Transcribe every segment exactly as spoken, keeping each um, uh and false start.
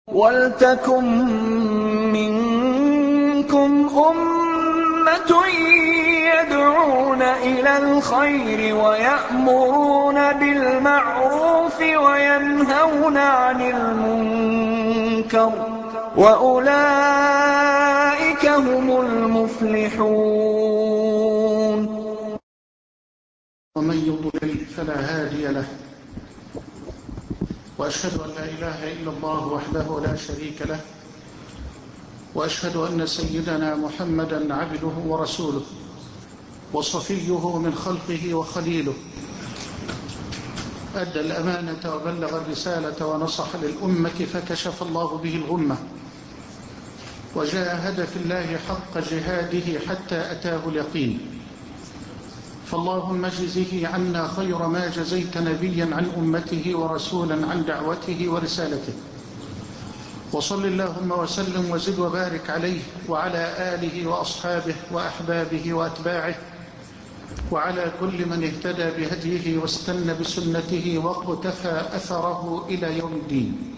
وَلْتَكُن مِّنكُمْ أُمَّةٌ يَدْعُونَ إِلَى الْخَيْرِ وَيَأْمُرُونَ بِالْمَعْرُوفِ وَيَنْهَوْنَ عَنِ الْمُنكَرِ ۚ وَأُولَٰئِكَ هُمُ الْمُفْلِحُونَ. ومن يضلل فلا هادي له، وأشهد أن لا إله إلا الله وحده لا شريك له، وأشهد أن سيدنا محمدًا عبده ورسوله وصفيه من خلقه وخليله، أدى الأمانة وبلغ الرسالة ونصح للأمة فكشف الله به الغمة، وجاهد في الله حق جهاده حتى أتاه اليقين. فاللهم اجزه عنا خير ما جزيت نبيا عن أمته ورسولا عن دعوته ورسالته، وصل اللهم وسلم وزد وبارك عليه وعلى آله وأصحابه وأحبابه وأتباعه وعلى كل من اهتدى بهديه واستنى بسنته واقتفى أثره إلى يوم الدين.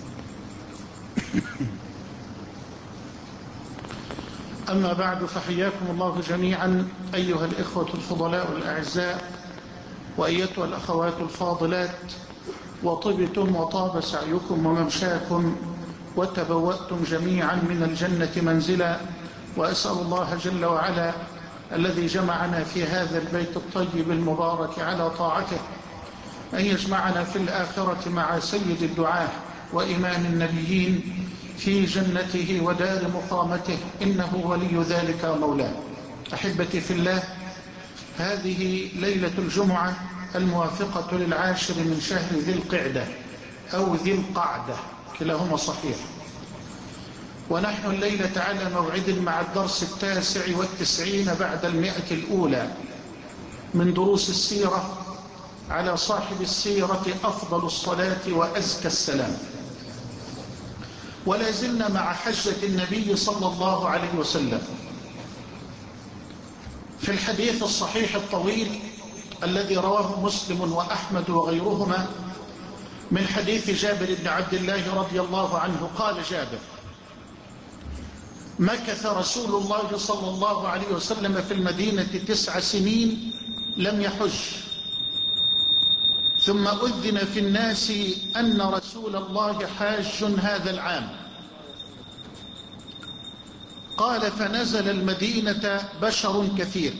أما بعد، فحياكم الله جميعا أيها الإخوة الفضلاء الأعزاء، وأيتها الأخوات الفاضلات، وطبتم وطاب سعيكم وممشاكم وتبوأتم جميعا من الجنة منزلا، وأسأل الله جل وعلا الذي جمعنا في هذا البيت الطيب المبارك على طاعته أن يجمعنا في الآخرة مع سيد الدعاة وإمام النبيين في جنته ودار مقامته، إنه ولي ذلك ومولاه. أحبتي في الله، هذه ليلة الجمعة الموافقة للعاشر من شهر ذي القعدة أو ذي القعدة، كلاهما صحيح، ونحن الليلة على موعد مع الدرس التاسع والتسعين بعد المئة الأولى من دروس السيرة على صاحب السيرة أفضل الصلاة وأزكى السلام. ولا زلنا مع حجة النبي صلى الله عليه وسلم في الحديث الصحيح الطويل الذي رواه مسلم وأحمد وغيرهما من حديث جابر بن عبد الله رضي الله عنه. قال جابر: مكث رسول الله صلى الله عليه وسلم في المدينة تسع سنين لم يحج، ثم أذن في الناس أن رسول الله حاج هذا العام. قال: فنزل المدينة بشر كثير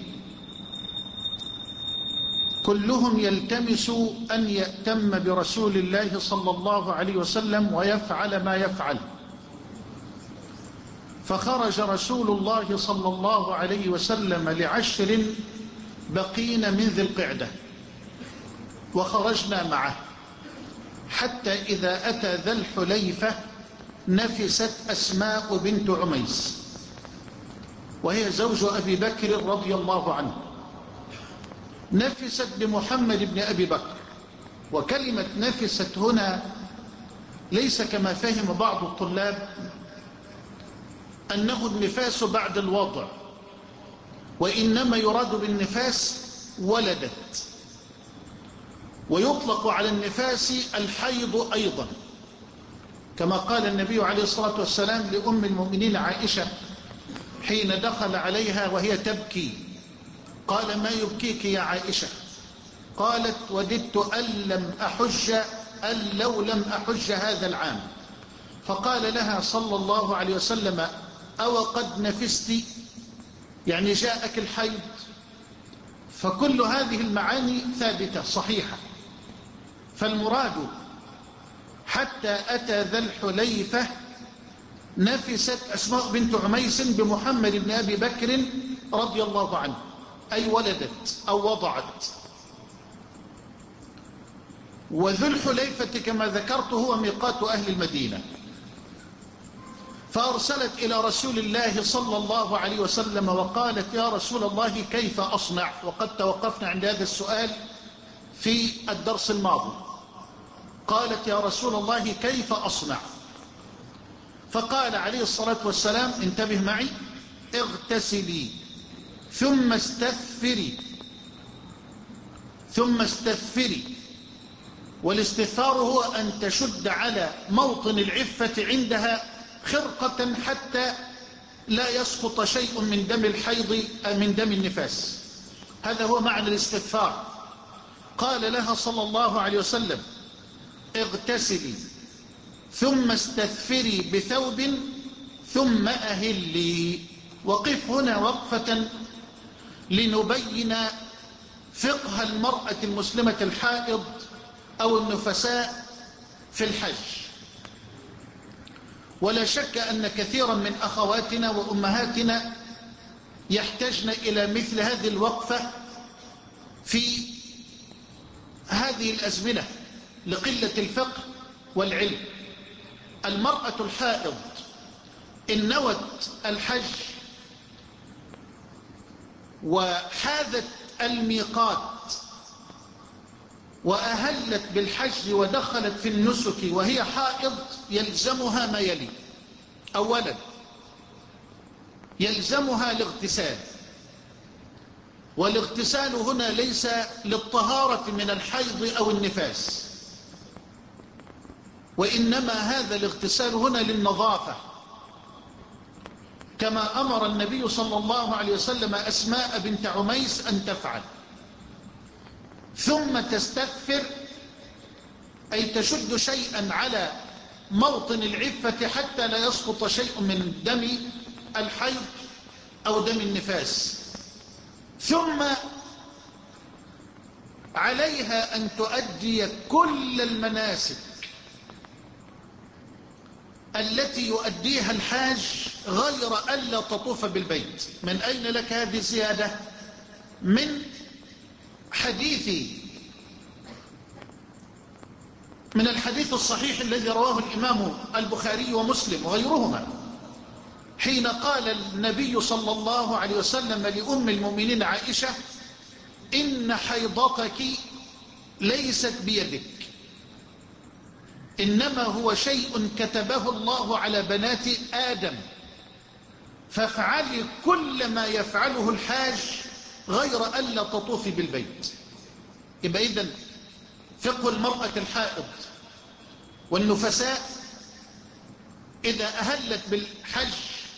كلهم يلتمس أن يأتم برسول الله صلى الله عليه وسلم ويفعل ما يفعل، فخرج رسول الله صلى الله عليه وسلم لعشر بقين من ذي القعدة، وخرجنا معه حتى إذا أتى ذا الحليفة نفست أسماء بنت عميس، وهي زوج أبي بكر رضي الله عنه، نفست بمحمد بن أبي بكر. وكلمة نفست هنا ليس كما فهم بعض الطلاب أنه النفاس بعد الوضع، وإنما يراد بالنفاس ولدت، ويطلق على النفاس الحيض أيضا، كما قال النبي عليه الصلاة والسلام لأم المؤمنين عائشة حين دخل عليها وهي تبكي، قال: ما يبكيك يا عائشة؟ قالت: وددت أن لم أحج أن لو لم أحج هذا العام. فقال لها صلى الله عليه وسلم: أو قد نفست؟ يعني جاءك الحيض؟ فكل هذه المعاني ثابتة صحيحة. فالمراد حتى أتى ذا الحليفة نفست أسماء بنت عميس بمحمد بن أبي بكر رضي الله عنه، أي ولدت أو وضعت. وذو الحليفة كما ذكرت هو ميقات أهل المدينة. فأرسلت إلى رسول الله صلى الله عليه وسلم وقالت: يا رسول الله كيف أصنع؟ وقد توقفنا عند هذا السؤال في الدرس الماضي. قالت: يا رسول الله كيف أصنع؟ فقال عليه الصلاة والسلام: انتبه معي، اغتسلي ثم استثفري ثم استثفري والاستثار هو أن تشد على موطن العفة عندها خرقة حتى لا يسقط شيء من دم الحيض من دم النفاس. هذا هو معنى الاستثار. قال لها صلى الله عليه وسلم: اغتسلي ثم استثفري بثوب ثم أهلي. وقف هنا وقفة لنبين فقه المرأة المسلمة الحائض أو النفساء في الحج. ولا شك أن كثيرا من أخواتنا وأمهاتنا يحتاجن إلى مثل هذه الوقفة في هذه الأزمنة لقلة الفقه والعلم. المرأة الحائض إن نوت الحج وحاذت الميقات وأهلت بالحج ودخلت في النسك وهي حائض يلزمها ما يلي: أولا يلزمها الاغتسال، والاغتسال هنا ليس للطهارة من الحيض أو النفاس، وإنما هذا الاغتسال هنا للنظافة، كما أمر النبي صلى الله عليه وسلم أسماء بنت عميس أن تفعل. ثم تستغفر، أي تشد شيئا على موطن العفة حتى لا يسقط شيء من دم الحيض أو دم النفاس. ثم عليها أن تؤدي كل المناسك التي يؤديها الحاج غير ألا تطوف بالبيت. من أين لك هذه الزيادة؟ من حديث من الحديث الصحيح الذي رواه الإمام البخاري ومسلم وغيرهما، حين قال النبي صلى الله عليه وسلم لأم المؤمنين عائشة: إن حيضتك ليست بيدك، إنما هو شيء كتبه الله على بنات آدم، فافعلي كل ما يفعله الحاج غير ألا تطوفي بالبيت. يبقى إذن فقه المرأة الحائض والنفساء إذا أهلت بالحج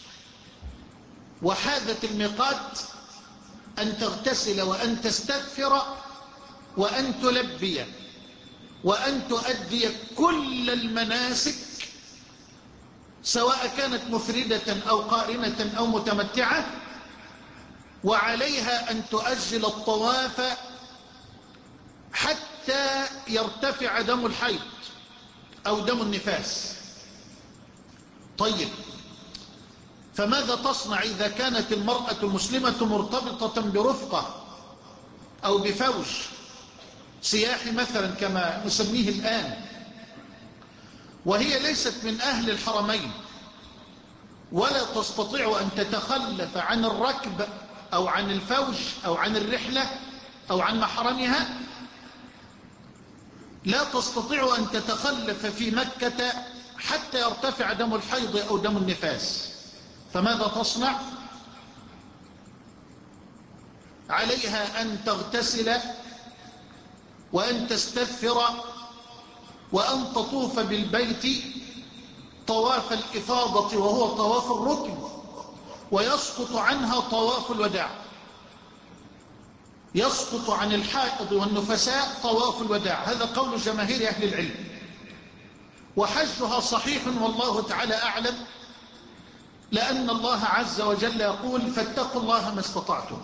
وحاذت الميقات أن تغتسل وأن تستغفر وأن تلبي وأن تؤدي كل المناسك، سواء كانت مفردة أو قارنة أو متمتعة. وعليها أن تؤجل الطواف حتى يرتفع دم الحيض أو دم النفاس. طيب، فماذا تصنع إذا كانت المرأة المسلمة مرتبطة برفقة أو بفوج سياحي مثلا كما نسميه الآن، وهي ليست من أهل الحرمين ولا تستطيع أن تتخلف عن الركب أو عن الفوج أو عن الرحلة أو عن محرمها؟ لا تستطيع أن تتخلف في مكة حتى يرتفع دم الحيض أو دم النفاس. فماذا تصنع؟ عليها أن تغتسل وأن تستغفر وأن تطوف بالبيت طواف الإفاضة وهو طواف الركن، ويسقط عنها طواف الوداع. يسقط عن الحائض والنفساء طواف الوداع، هذا قول جماهير أهل العلم، وحجها صحيح والله تعالى أعلم، لأن الله عز وجل يقول: فاتقوا الله ما استطعتم،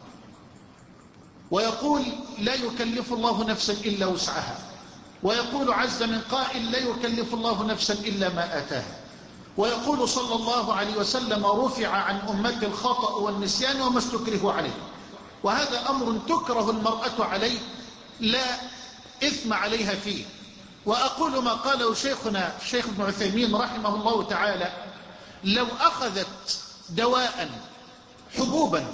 ويقول: لا يكلف الله نفسا إلا وسعها، ويقول عز من قائل: لا يكلف الله نفسا إلا ما آتاها، ويقول صلى الله عليه وسلم: رفع عن أمتي الخطأ والنسيان وما استكرهوا عليه. وهذا أمر تكره المرأة عليه، لا إثم عليها فيه. وأقول ما قاله شيخنا الشيخ ابن عثيمين رحمه الله تعالى: لو أخذت دواء حبوبا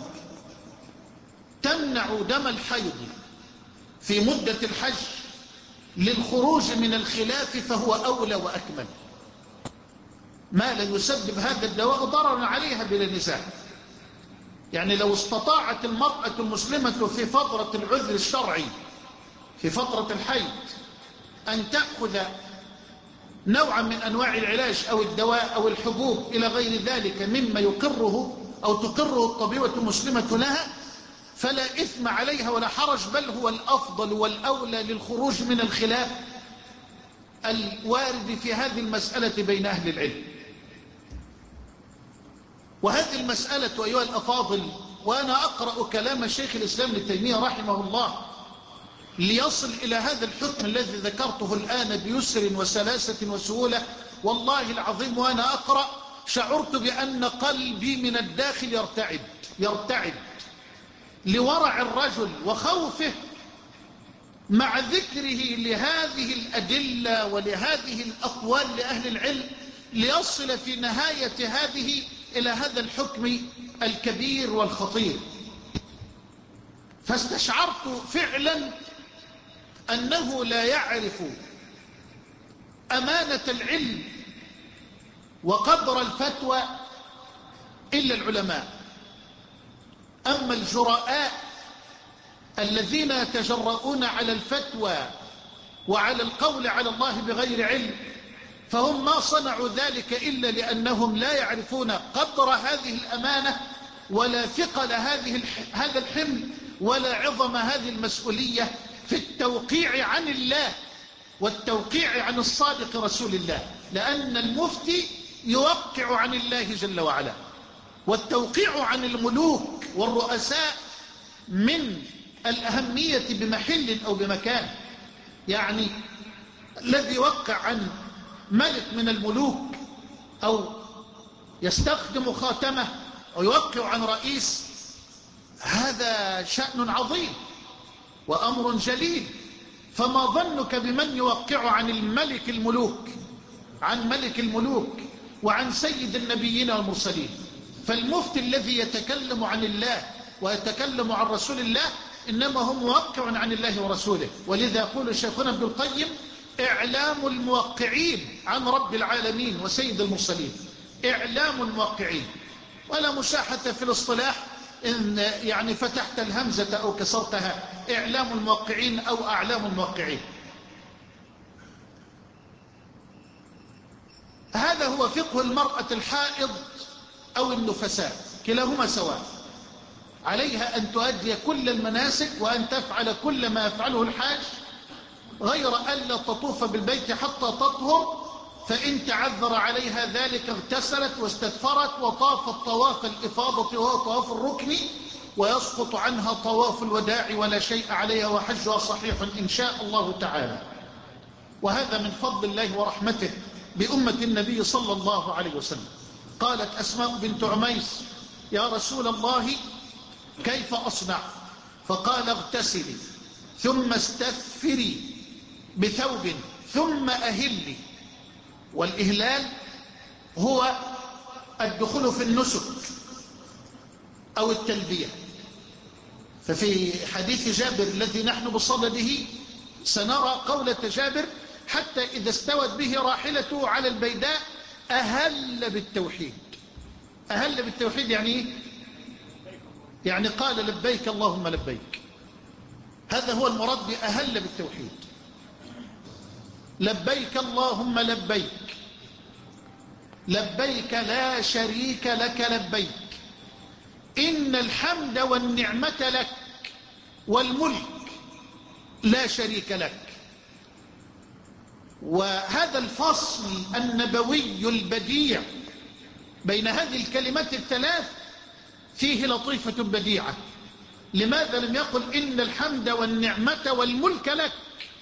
تمنع دم الحيض في مدة الحج للخروج من الخلاف فهو أولى وأكمل، ما لا يسبب هذا الدواء ضررا عليها بلا نزاع. يعني لو استطاعت المرأة المسلمة في فترة العذر الشرعي في فترة الحيض أن تأخذ نوعا من أنواع العلاج أو الدواء أو الحبوب إلى غير ذلك مما يقره أو تقره الطبيبة المسلمة لها، فلا إثم عليها ولا حرج، بل هو الأفضل والأولى للخروج من الخلاف الوارد في هذه المسألة بين أهل العلم. وهذه المسألة أيها الأفاضل، وأنا أقرأ كلام الشيخ الإسلام ابن تيمية رحمه الله ليصل إلى هذا الحكم الذي ذكرته الآن بيسر وسلاسة وسهولة، والله العظيم وأنا أقرأ شعرت بأن قلبي من الداخل يرتعد يرتعد لورع الرجل وخوفه مع ذكره لهذه الأدلة ولهذه الأقوال لأهل العلم، ليصل في نهاية هذه إلى هذا الحكم الكبير والخطير. فاستشعرت فعلا أنه لا يعرف أمانة العلم وقدر الفتوى إلا العلماء. أما الجراء الذين يتجرؤون على الفتوى وعلى القول على الله بغير علم، فهم ما صنعوا ذلك إلا لأنهم لا يعرفون قدر هذه الأمانة ولا ثقل هذه هذا الحمل ولا عظم هذه المسؤولية في التوقيع عن الله والتوقيع عن الصادق رسول الله، لأن المفتي يوقع عن الله جل وعلا، والتوقيع عن الملوك والرؤساء من الأهمية بمحل أو بمكان. يعني الذي يوقع عن ملك من الملوك أو يستخدم خاتمه أو يوقع عن رئيس، هذا شأن عظيم وأمر جليل، فما ظنك بمن يوقع عن الملك الملوك عن ملك الملوك وعن سيد النبيين والمرسلين. فالمفتي الذي يتكلم عن الله ويتكلم عن رسول الله إنما هو موقع عن الله ورسوله. ولذا يقول شيخنا ابن القيم: إعلام الموقعين عن رب العالمين وسيد المرسلين، إعلام الموقعين. ولا مشاحة في الاصطلاح إن يعني فتحت الهمزة أو كسرتها، إعلام الموقعين أو أعلام الموقعين. هذا هو فقه المرأة الحائض أو النفساء، كلاهما سواء، عليها أن تؤدي كل المناسك وأن تفعل كل ما يفعله الحاج، غير ألا تطوف بالبيت حتى تطهر، فإن تعذر عليها ذلك اغتسلت واستدفرت وطافت طواف الإفاضة وهو طواف الركن، ويسقط عنها طواف الوداع ولا شيء عليها، وحجها صحيح إن شاء الله تعالى. وهذا من فضل الله ورحمته بأمة النبي صلى الله عليه وسلم. قالت أسماء بنت عميس: يا رسول الله كيف أصنع؟ فقال: اغتسلي ثم استثفري بثوب ثم أهلي. والإهلال هو الدخول في النسك أو التلبية. ففي حديث جابر الذي نحن بصدده سنرى قولة جابر: حتى إذا استوت به راحلته على البيداء أهل بالتوحيد. أهل بالتوحيد يعني إيه؟ يعني قال: لبيك اللهم لبيك. هذا هو المراد بأهل بالتوحيد. لبيك اللهم لبيك، لبيك لا شريك لك لبيك، إن الحمد والنعمة لك والملك لا شريك لك. وهذا الفصل النبوي البديع بين هذه الكلمات الثلاث فيه لطيفة بديعة. لماذا لم يقل إن الحمد والنعمة والملك لك؟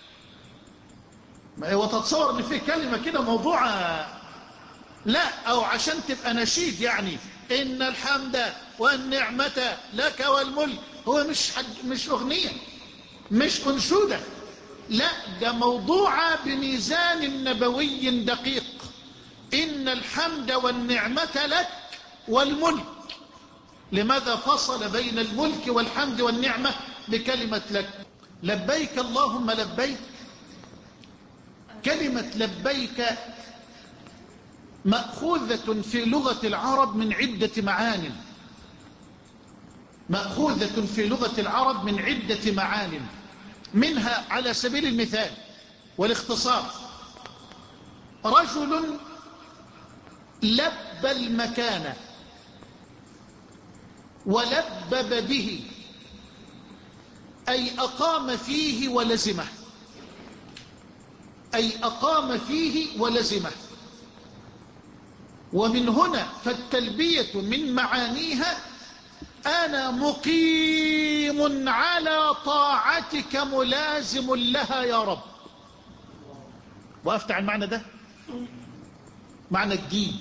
وتتصور ان فيه كلمة كده موضوعة، لا، او عشان تبقى نشيد، يعني ان الحمد والنعمة لك والملك، هو مش حد مش اغنية مش انشودة، لا، ده موضوعة بميزان نبوي دقيق. ان الحمد والنعمة لك والملك. لماذا فصل بين الملك والحمد والنعمة بكلمة لك؟ لبيك اللهم لبيك، كلمة لبيك مأخوذة في لغة العرب من عدة معان، مأخوذة في لغة العرب من عدة معان. منها على سبيل المثال والاختصار: رجل لب المكان ولبب به، أي أقام فيه ولزمه، أي أقام فيه ولزمه. ومن هنا فالتلبية من معانيها: أنا مقيم على طاعتك ملازم لها يا رب. وقفت على المعنى ده، معنى جديد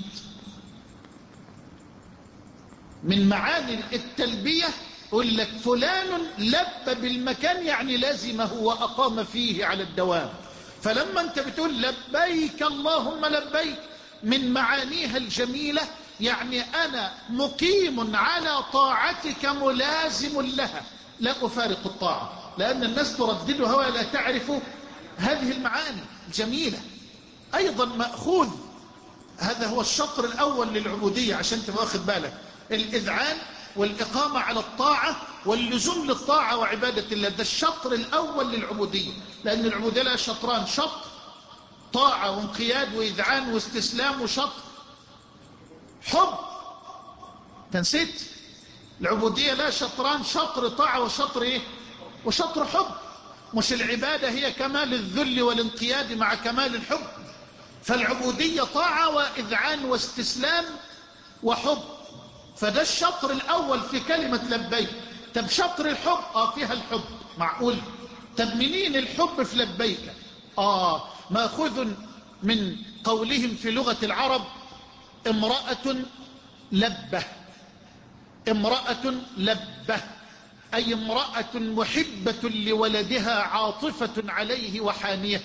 من معاني التلبية. يقول لك فلان لب بالمكان، يعني لازمه وأقام فيه على الدوام. فلما أنت بتقول لبيك اللهم لبيك، من معانيها الجميلة يعني أنا مقيم على طاعتك ملازم لها، لا أفارق الطاعة، لأن الناس ترددها ولا تعرف هذه المعاني الجميلة. أيضا مأخوذ، هذا هو الشطر الأول للعبودية عشان تبقى واخد بالك: الإذعان والإقامة على الطاعة واللزوم للطاعة وعبادة الله. ده الشطر الأول للعبودية، لأن العبودية لها شطران: شطر طاعة وانقياد وإذعان واستسلام، وشطر حب. تنسيت العبودية لها شطران: شطر طاعة وشطر إيه؟ وشطر حب. مش العبادة هي كمال الذل والانقياد مع كمال الحب؟ فالعبودية طاعة وإذعان واستسلام وحب. فده الشطر الأول في كلمة لبيك. طب شطر الحب، آه فيها الحب، معقول؟ طب منين الحب في لبيك؟ آه ماخذ من قولهم في لغة العرب: امرأة لبة. امرأة لبة أي امرأة محبة لولدها عاطفة عليه وحانية.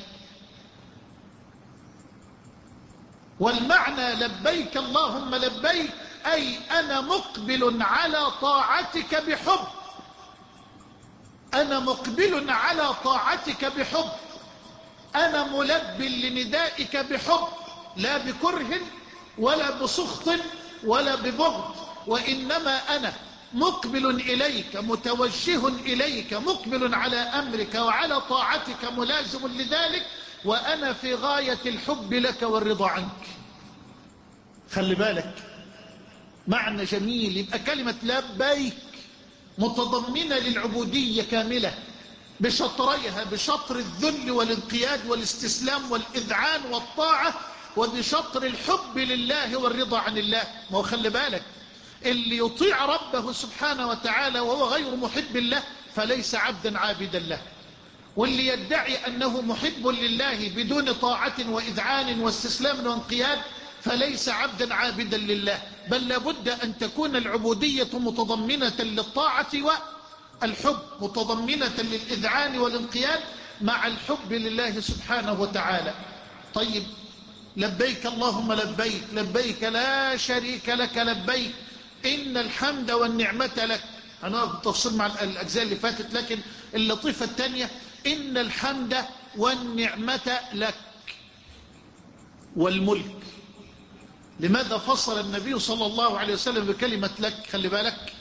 والمعنى لبيك اللهم لبيك أي أنا مقبل على طاعتك بحب، أنا مقبل على طاعتك بحب، أنا ملب لندائك بحب، لا بكره ولا بسخط ولا ببغض، وإنما أنا مقبل إليك متوجه إليك مقبل على أمرك وعلى طاعتك ملازم لذلك، وأنا في غاية الحب لك والرضا عنك. خلي بالك، معنى جميل. يبقى كلمة لبيك متضمنة للعبودية كاملة بشطريها: بشطر الذل والانقياد والاستسلام والإذعان والطاعة، وبشطر الحب لله والرضا عن الله. ما هو خلي بالك، اللي يطيع ربه سبحانه وتعالى وهو غير محب له فليس عبدا عابدا له، واللي يدعي أنه محب لله بدون طاعة وإذعان واستسلام وانقياد فليس عبدا عابدا لله. بل لابد أن تكون العبودية متضمنة للطاعة والحب، متضمنة للإذعان والانقياد مع الحب لله سبحانه وتعالى. طيب، لبيك اللهم لبيك، لبيك لا شريك لك لبيك، إن الحمد والنعمة لك. أنا بالتفصيل مع الأجزاء اللي فاتت، لكن اللطيفة الثانية: إن الحمد والنعمة لك والملك. لماذا فصل النبي صلى الله عليه وسلم بكلمة لك؟ خلي بالك،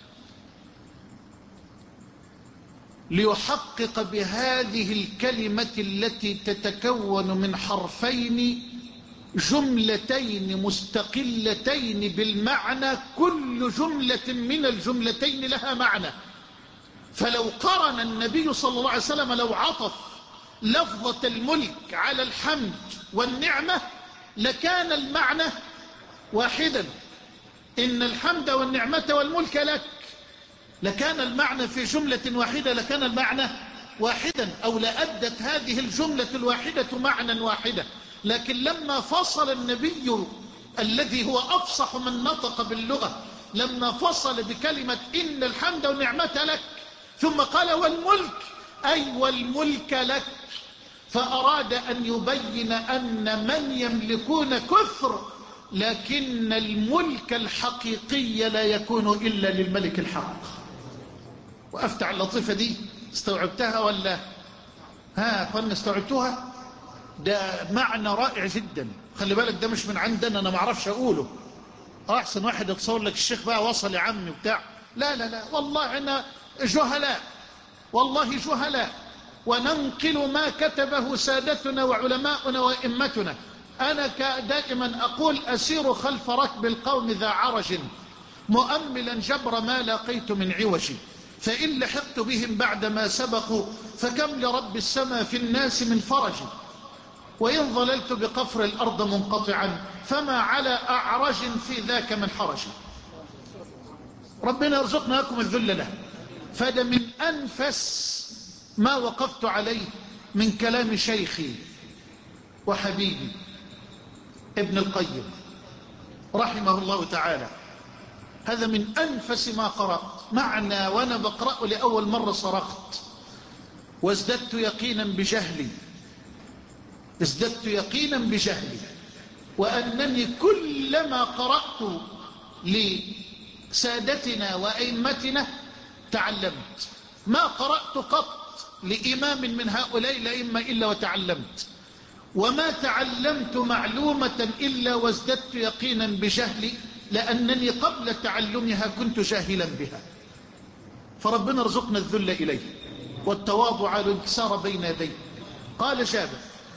ليحقق بهذه الكلمة التي تتكون من حرفين جملتين مستقلتين بالمعنى، كل جملة من الجملتين لها معنى. فلو قرن النبي صلى الله عليه وسلم، لو عطف لفظة الملك على الحمد والنعمة لكان المعنى واحدا: إن الحمد والنعمة والملك لك، لكان المعنى في جملة واحدة، لكان المعنى واحدا، أو لأدت هذه الجملة الواحدة معنى واحدة. لكن لما فصل النبي الذي هو أفصح من نطق باللغة، لما فصل بكلمة إن الحمد والنعمة لك ثم قال والملك، أي والملك لك، فأراد أن يبين أن من يملكون كثر، لكن الملك الحقيقي لا يكون إلا للملك الحق. وأفتح اللطيفة دي، استوعبتها ولا؟ ها أخوانا، استوعبتوها؟ ده معنى رائع جدا. خلي بالك، ده مش من عندنا، أنا ما اعرفش أقوله. أحسن واحد يتصور لك الشيخ بقى وصل يا عمي وبتاع. لا لا لا، والله أنا جهلاء، والله جهلاء. وننقل ما كتبه سادتنا وعلماؤنا وإمتنا. أنا دائما أقول أسير خلف ركب القوم ذا عرج مؤملا جبر ما لقيت من عوج، فإن لحقت بهم بعدما سبقوا فكم لرب السماء في الناس من فرج، وإن ظللت بقفر الأرض منقطعا فما على أعرج في ذاك من حرج. ربنا يرزقنا لكم الذل له. فده من أنفس ما وقفت عليه من كلام شيخي وحبيبي ابن القيم رحمه الله تعالى. هذا من أنفس ما قرأت، معنى وأنا بقرأه لأول مرة صرخت وازددت يقينا بجهلي، ازددت يقينا بجهلي، وأنني كلما قرأت لسادتنا وأئمتنا تعلمت. ما قرأت قط لإمام من هؤلاء الأئمة إلا وتعلمت، وما تعلمت معلومة إلا وازددت يقينا بجهلي، لأنني قبل تعلمها كنت جاهلا بها. فربنا ارزقنا الذل إليه والتواضع والانكسار بين يديه. قال جابر: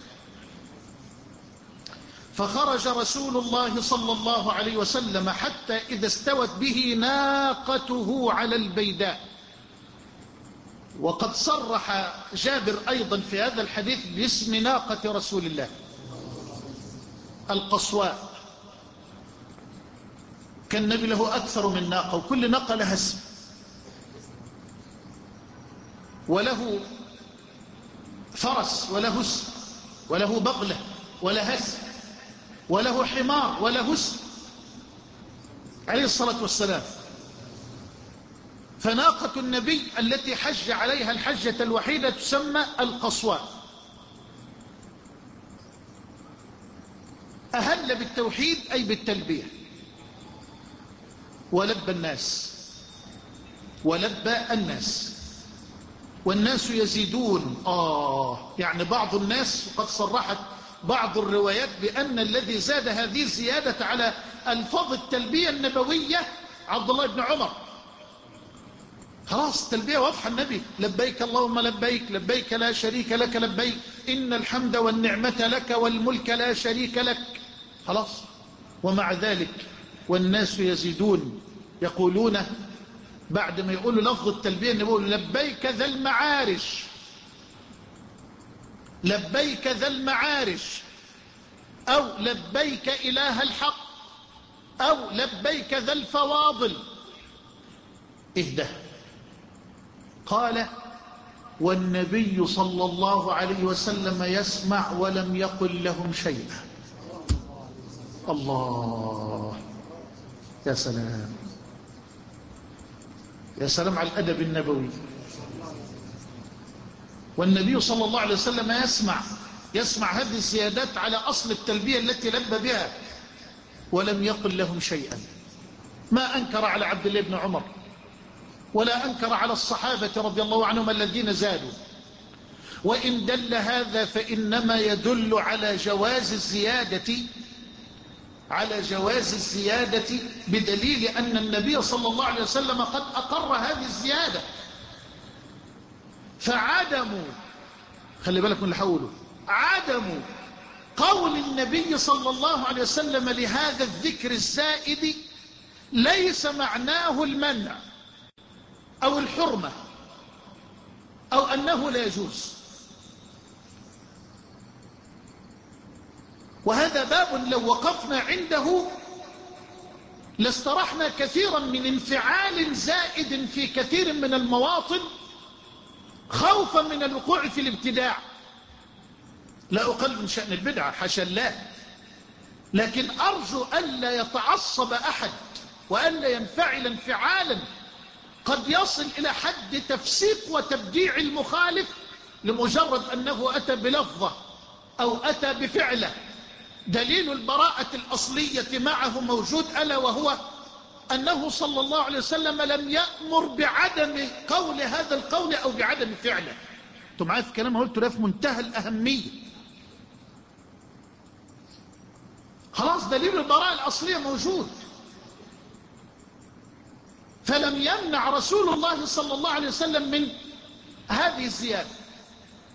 فخرج رسول الله صلى الله عليه وسلم حتى إذا استوت به ناقته على البيداء. وقد صرح جابر أيضا في هذا الحديث باسم ناقة رسول الله القصواء. كان النبي له أكثر من ناقة، وكل ناقة لها اسم، وله فرس وله اسم، وله بغلة وله اسم، وله حمار وله اسم عليه الصلاة والسلام. فناقة النبي التي حج عليها الحجة الوحيدة تسمى القصواء. أهل بالتوحيد أي بالتلبية، ولبى الناس ولبى الناس والناس يزيدون. آه يعني بعض الناس قد صرحت بعض الروايات بأن الذي زاد هذه الزيادة على ألفاظ التلبية النبوية عبد الله بن عمر. خلاص التلبية واضحة، النبي لبيك اللهم لبيك، لبيك لا شريك لك لبيك، إن الحمد والنعمة لك والملك لا شريك لك. خلاص. ومع ذلك والناس يزيدون يقولون بعد ما يقولوا لفظ التلبية يقول لبيك ذا المعارج، لبيك ذا المعارج، أو لبيك إله الحق، أو لبيك ذا الفواضل. اهدى. قال: والنبي صلى الله عليه وسلم يسمع ولم يقل لهم شيئا. الله، يا سلام يا سلام على الأدب النبوي. والنبي صلى الله عليه وسلم يسمع يسمع هذه الزيادات على أصل التلبية التي لبى بها ولم يقل لهم شيئا. ما أنكر على عبد الله بن عمر ولا أنكر على الصحابة رضي الله عنهم الذين زادوا. وإن دل هذا فإنما يدل على جواز الزيادة على جواز الزيادة بدليل أن النبي صلى الله عليه وسلم قد أقر هذه الزيادة. فعدموا، خلي بالك من اللي حوله، عدموا قول النبي صلى الله عليه وسلم لهذا الذكر الزائد ليس معناه المنع أو الحرمة أو أنه لا يجوز. وهذا باب لو وقفنا عنده لاسترحنا كثيرا من انفعال زائد في كثير من المواطن خوفا من الوقوع في الابتداع. لا أقل من شأن البدعة حاشا الله، لكن أرجو ألا يتعصب أحد وألا ينفعل انفعالا قد يصل إلى حد تفسيق وتبديع المخالف لمجرد أنه أتى بلفظة أو أتى بفعله. دليل البراءة الأصلية معه موجود، ألا وهو أنه صلى الله عليه وسلم لم يأمر بعدم قول هذا القول أو بعدم فعله. أنتم معايا في كلام قلت له في منتهى الأهمية. خلاص دليل البراءة الأصلية موجود. فلم يمنع رسول الله صلى الله عليه وسلم من هذه الزيادة.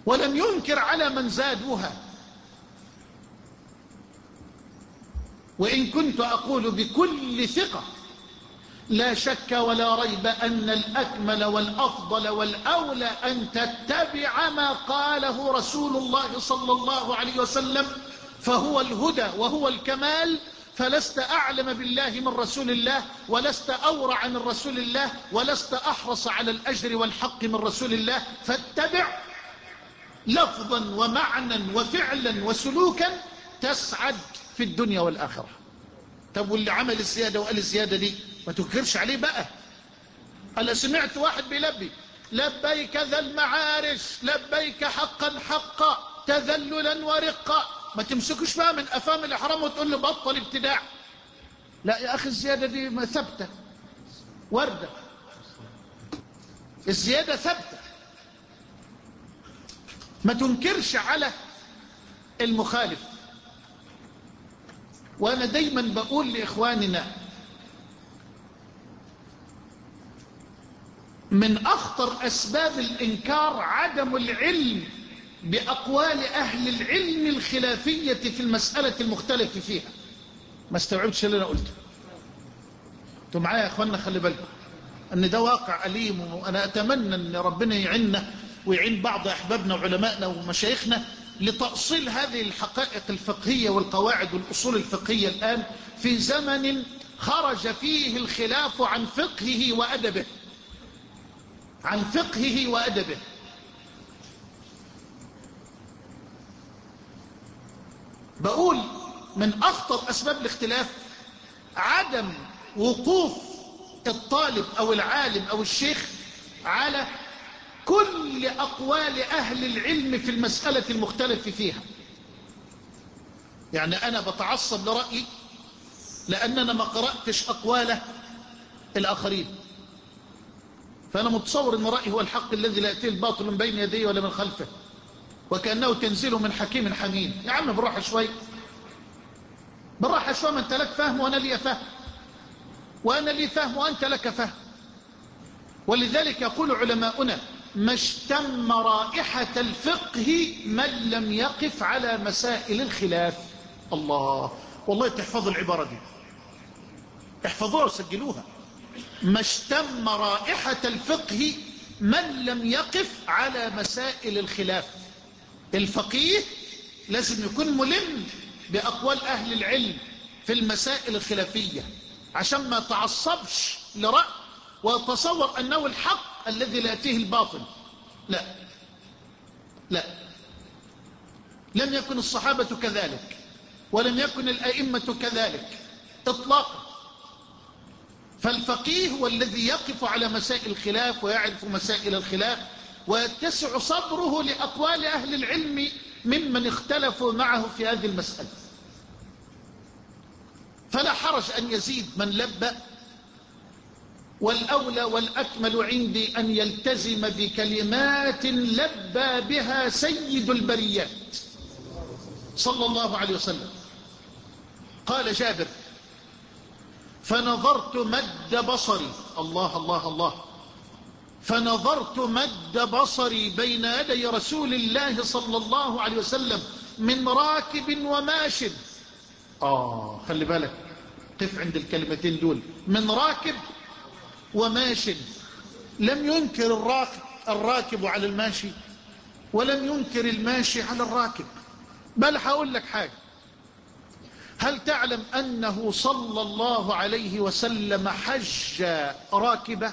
ولم ينكر على من زادوها. وإن كنت أقول بكل ثقة لا شك ولا ريب أن الأكمل والأفضل والأولى أن تتبع ما قاله رسول الله صلى الله عليه وسلم، فهو الهدى وهو الكمال. فلست أعلم بالله من رسول الله، ولست أورع من رسول الله، ولست أحرص على الأجر والحق من رسول الله. فاتبع لفظا ومعنى وفعلا وسلوكا تسعد في الدنيا والآخرة. طب واللي عمل الزيادة وقال الزيادة دي ما تنكرش عليه بقى. أنا سمعت واحد بيلبي لبيك ذا المعارش، لبيك حقا حقا تذللا ورقا، ما تمسكوش بقى من أفام الإحرام وتقول له بطل ابتداع. لا يا أخي، الزيادة دي ثابتة وردة، الزيادة ثابتة، ما تنكرش على المخالف. وأنا دايما بقول لإخواننا من أخطر أسباب الإنكار عدم العلم بأقوال أهل العلم الخلافية في المسألة المختلف فيها. ما استوعبتش اللي أنا قلته؟ انتوا معايا يا أخواننا؟ خلي بالكم أن ده واقع أليم، وأنا أتمنى أن ربنا يعيننا ويعين بعض أحبابنا وعلمائنا ومشايخنا لتأصيل هذه الحقائق الفقهية والقواعد والأصول الفقهية الآن في زمن خرج فيه الخلاف عن فقهه وأدبه، عن فقهه وأدبه. بقول من أخطر أسباب الاختلاف عدم وقوف الطالب أو العالم أو الشيخ على كل أقوال أهل العلم في المسألة المختلف فيها. يعني أنا بتعصب لرأيي لأن أنا ما قرأتش أقوال الآخرين، فأنا متصور أن رأيي هو الحق الذي لا يأتيه الباطل من بين يديه ولا من خلفه، وكأنه تنزيل من حكيم حميد. يا عم بالراحة شوي، بالراحة شوي، ما أنت لك فهم وأنا لي فهم، وأنا لي فهم وأنت لك فهم. ولذلك يقول علماؤنا ما اشتم رائحة الفقه من لم يقف على مسائل الخلاف. الله، والله تحفظوا العبارة دي، احفظوها وسجلوها. ما اشتم رائحة الفقه من لم يقف على مسائل الخلاف. الفقيه لازم يكون ملم بأقوال أهل العلم في المسائل الخلافية عشان ما تعصبش لرأي ويتصور أنه الحق الذي لا يأتيه الباطل. لا لا، لم يكن الصحابة كذلك، ولم يكن الأئمة كذلك إطلاقا. فالفقيه هو الذي يقف على مسائل الخلاف ويعرف مسائل الخلاف ويتسع صدره لأقوال أهل العلم ممن اختلفوا معه في هذه المسألة. فلا حرج أن يزيد من لبى، والأولى والأكمل عندي أن يلتزم بكلمات لبى بها سيد البريات صلى الله عليه وسلم. قال جابر فنظرت مد بصري، الله الله الله، فنظرت مد بصري بين يدي رسول الله صلى الله عليه وسلم من راكب وماش. آه خلي بالك، قف عند الكلمتين دول، من راكب وماش. لم ينكر الراكب الراكب على الماشي، ولم ينكر الماشي على الراكب. بل هقول لك حاجة، هل تعلم أنه صلى الله عليه وسلم حج راكبة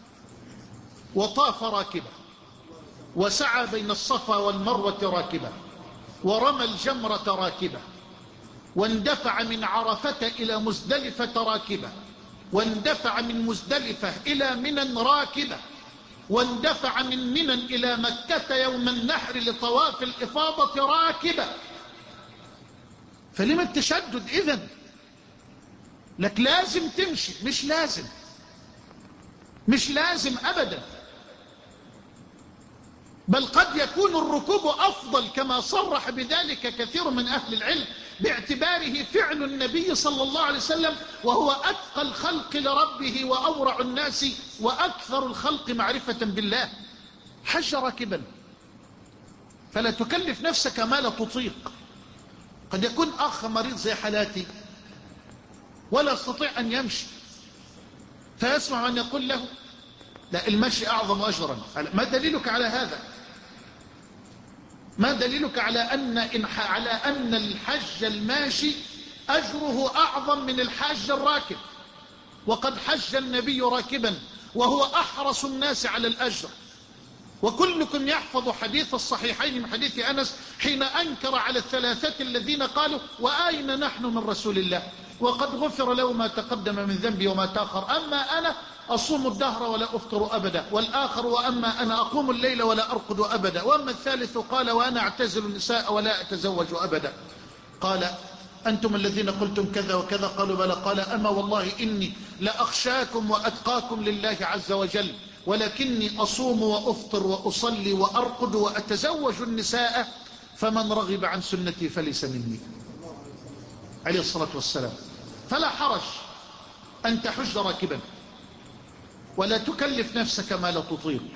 وطاف راكبة وسعى بين الصفا والمروة راكبة ورمى الجمرة راكبة واندفع من عرفة إلى مزدلفة راكبة واندفع من مزدلفة إلى منى راكبة واندفع من منى إلى مكة يوم النحر لطواف الإفاضة راكبة. فلما التشدد إذن؟ لك لازم تمشي، مش لازم، مش لازم أبدا، بل قد يكون الركوب أفضل كما صرح بذلك كثير من أهل العلم باعتباره فعل النبي صلى الله عليه وسلم، وهو أتقى الخلق لربه وأورع الناس وأكثر الخلق معرفة بالله. حج راكبا فلا تكلف نفسك ما لا تطيق. قد يكون أخ مريض زي حالاتي ولا يستطيع أن يمشي، فيسمع من يقول له لا المشي أعظم أجرا. ما دليلك على هذا؟ ما دليلك على أن على أن الحج الماشي أجره أعظم من الحاج الراكب؟ وقد حج النبي راكبا وهو أحرص الناس على الأجر. وكلكم يحفظ حديث الصحيحين من حديث أنس حين أنكر على الثلاثة الذين قالوا وأين نحن من رسول الله وقد غفر له ما تقدم من ذنبي وما تأخر، أما أنا أصوم الدهر ولا أفطر أبدا، والآخر وأما أنا أقوم الليل ولا أرقد أبدا، وأما الثالث قال وأنا أعتزل النساء ولا أتزوج أبدا. قال أنتم الذين قلتم كذا وكذا؟ قالوا بلى. قال أما والله إني لأخشاكم وأتقاكم لله عز وجل، ولكني أصوم وأفطر وأصلي وأرقد وأتزوج النساء، فمن رغب عن سنتي فليس مني، عليه الصلاة والسلام. فلا حرج أن تحج راكبا ولا تكلف نفسك ما لا تطيق.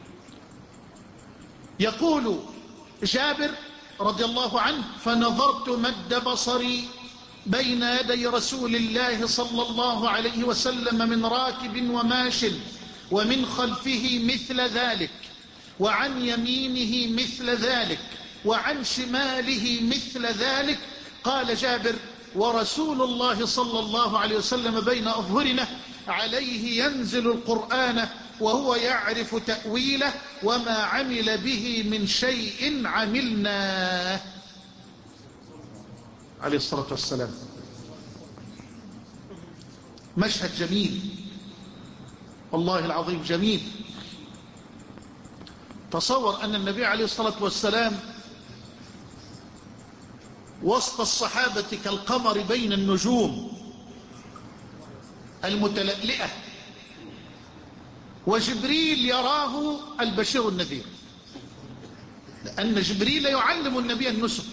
يقول جابر رضي الله عنه فنظرت مد بصري بين يدي رسول الله صلى الله عليه وسلم من راكب وماش، ومن خلفه مثل ذلك، وعن يمينه مثل ذلك، وعن شماله مثل ذلك. قال جابر ورسول الله صلى الله عليه وسلم بين أظهرنا، عليه ينزل القرآن وهو يعرف تأويله، وما عمل به من شيء عملناه، عليه الصلاة والسلام. مشهد جميل والله العظيم جميل. تصور أن النبي عليه الصلاة والسلام وسط الصحابة كالقمر بين النجوم المتلألئة، وجبريل يراه البشير النذير، لأن جبريل يعلم النبي النسك.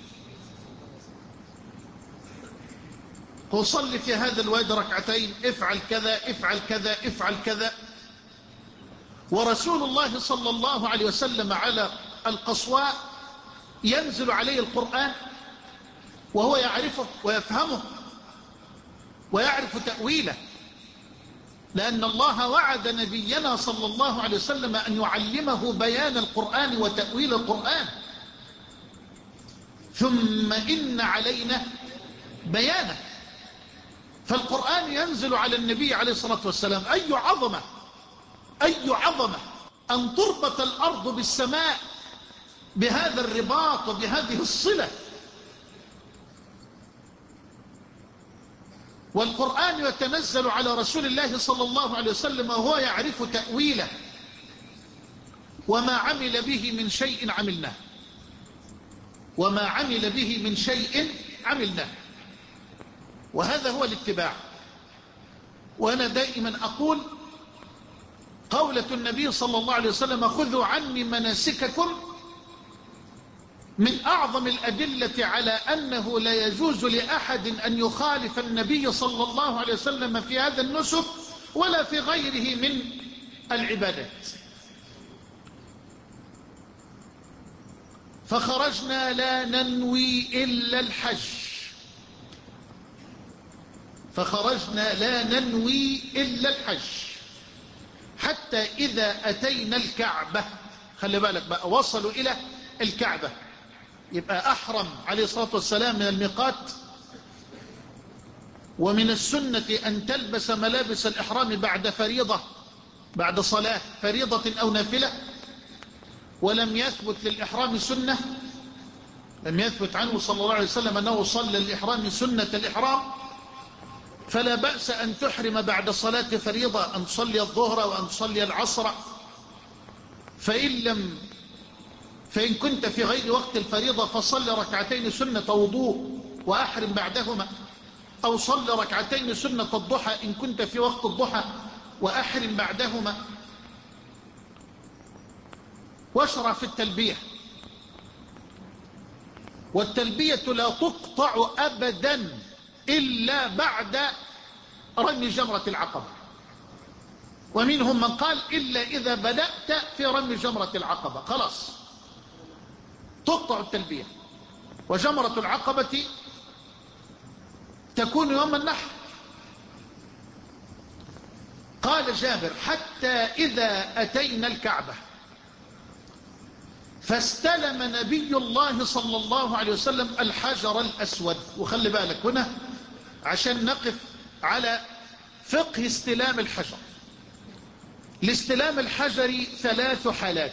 قل صل في هذا الواد ركعتين، افعل كذا افعل كذا افعل كذا. ورسول الله صلى الله عليه وسلم على القصواء ينزل عليه القرآن وهو يعرفه ويفهمه ويعرف تأويله، لأن الله وعد نبينا صلى الله عليه وسلم أن يعلمه بيان القرآن وتأويل القرآن، ثم إن علينا بيانه. فالقرآن ينزل على النبي عليه الصلاة والسلام. أي عظمة، أي عظمة أن تربط الأرض بالسماء بهذا الرباط وبهذه الصلة. والقرآن يتنزل على رسول الله صلى الله عليه وسلم وهو يعرف تأويله، وما عمل به من شيء عملناه، وما عمل به من شيء عملناه. وهذا هو الاتباع. وأنا دائما أقول قولة النبي صلى الله عليه وسلم خذوا عني مناسككم من أعظم الأدلة على أنه لا يجوز لأحد أن يخالف النبي صلى الله عليه وسلم في هذا النسك ولا في غيره من العبادات. فخرجنا لا ننوي إلا الحج، فخرجنا لا ننوي إلا الحج حتى إذا أتينا الكعبة. خلي بالك بقى، وصلوا إلى الكعبة، يبقى أحرم عليه الصلاة والسلام من الميقات. ومن السنة أن تلبس ملابس الإحرام بعد فريضة، بعد صلاة فريضة أو نافلة. ولم يثبت للإحرام سنة، لم يثبت عنه صلى الله عليه وسلم أنه صلى الإحرام سنة الإحرام. فلا بأس أن تحرم بعد صلاة فريضة، أن تصلي الظهر وأن تصلي العصر. فإن لم فإن كنت في غير وقت الفريضة فصل ركعتين سنة وضوء وأحرم بعدهما، أو صل ركعتين سنة الضحى إن كنت في وقت الضحى وأحرم بعدهما. واشرع في التلبية، والتلبية لا تقطع أبدا إلا بعد رمي جمرة العقبة. ومنهم من قال إلا إذا بدأت في رمي جمرة العقبة خلاص. تقطع التلبية، وجمرة العقبة تكون يوم النحر. قال جابر: حتى إذا أتينا الكعبة فاستلم نبي الله صلى الله عليه وسلم الحجر الأسود. وخلي بالك هنا عشان نقف على فقه استلام الحجر. لاستلام الحجر ثلاث حالات.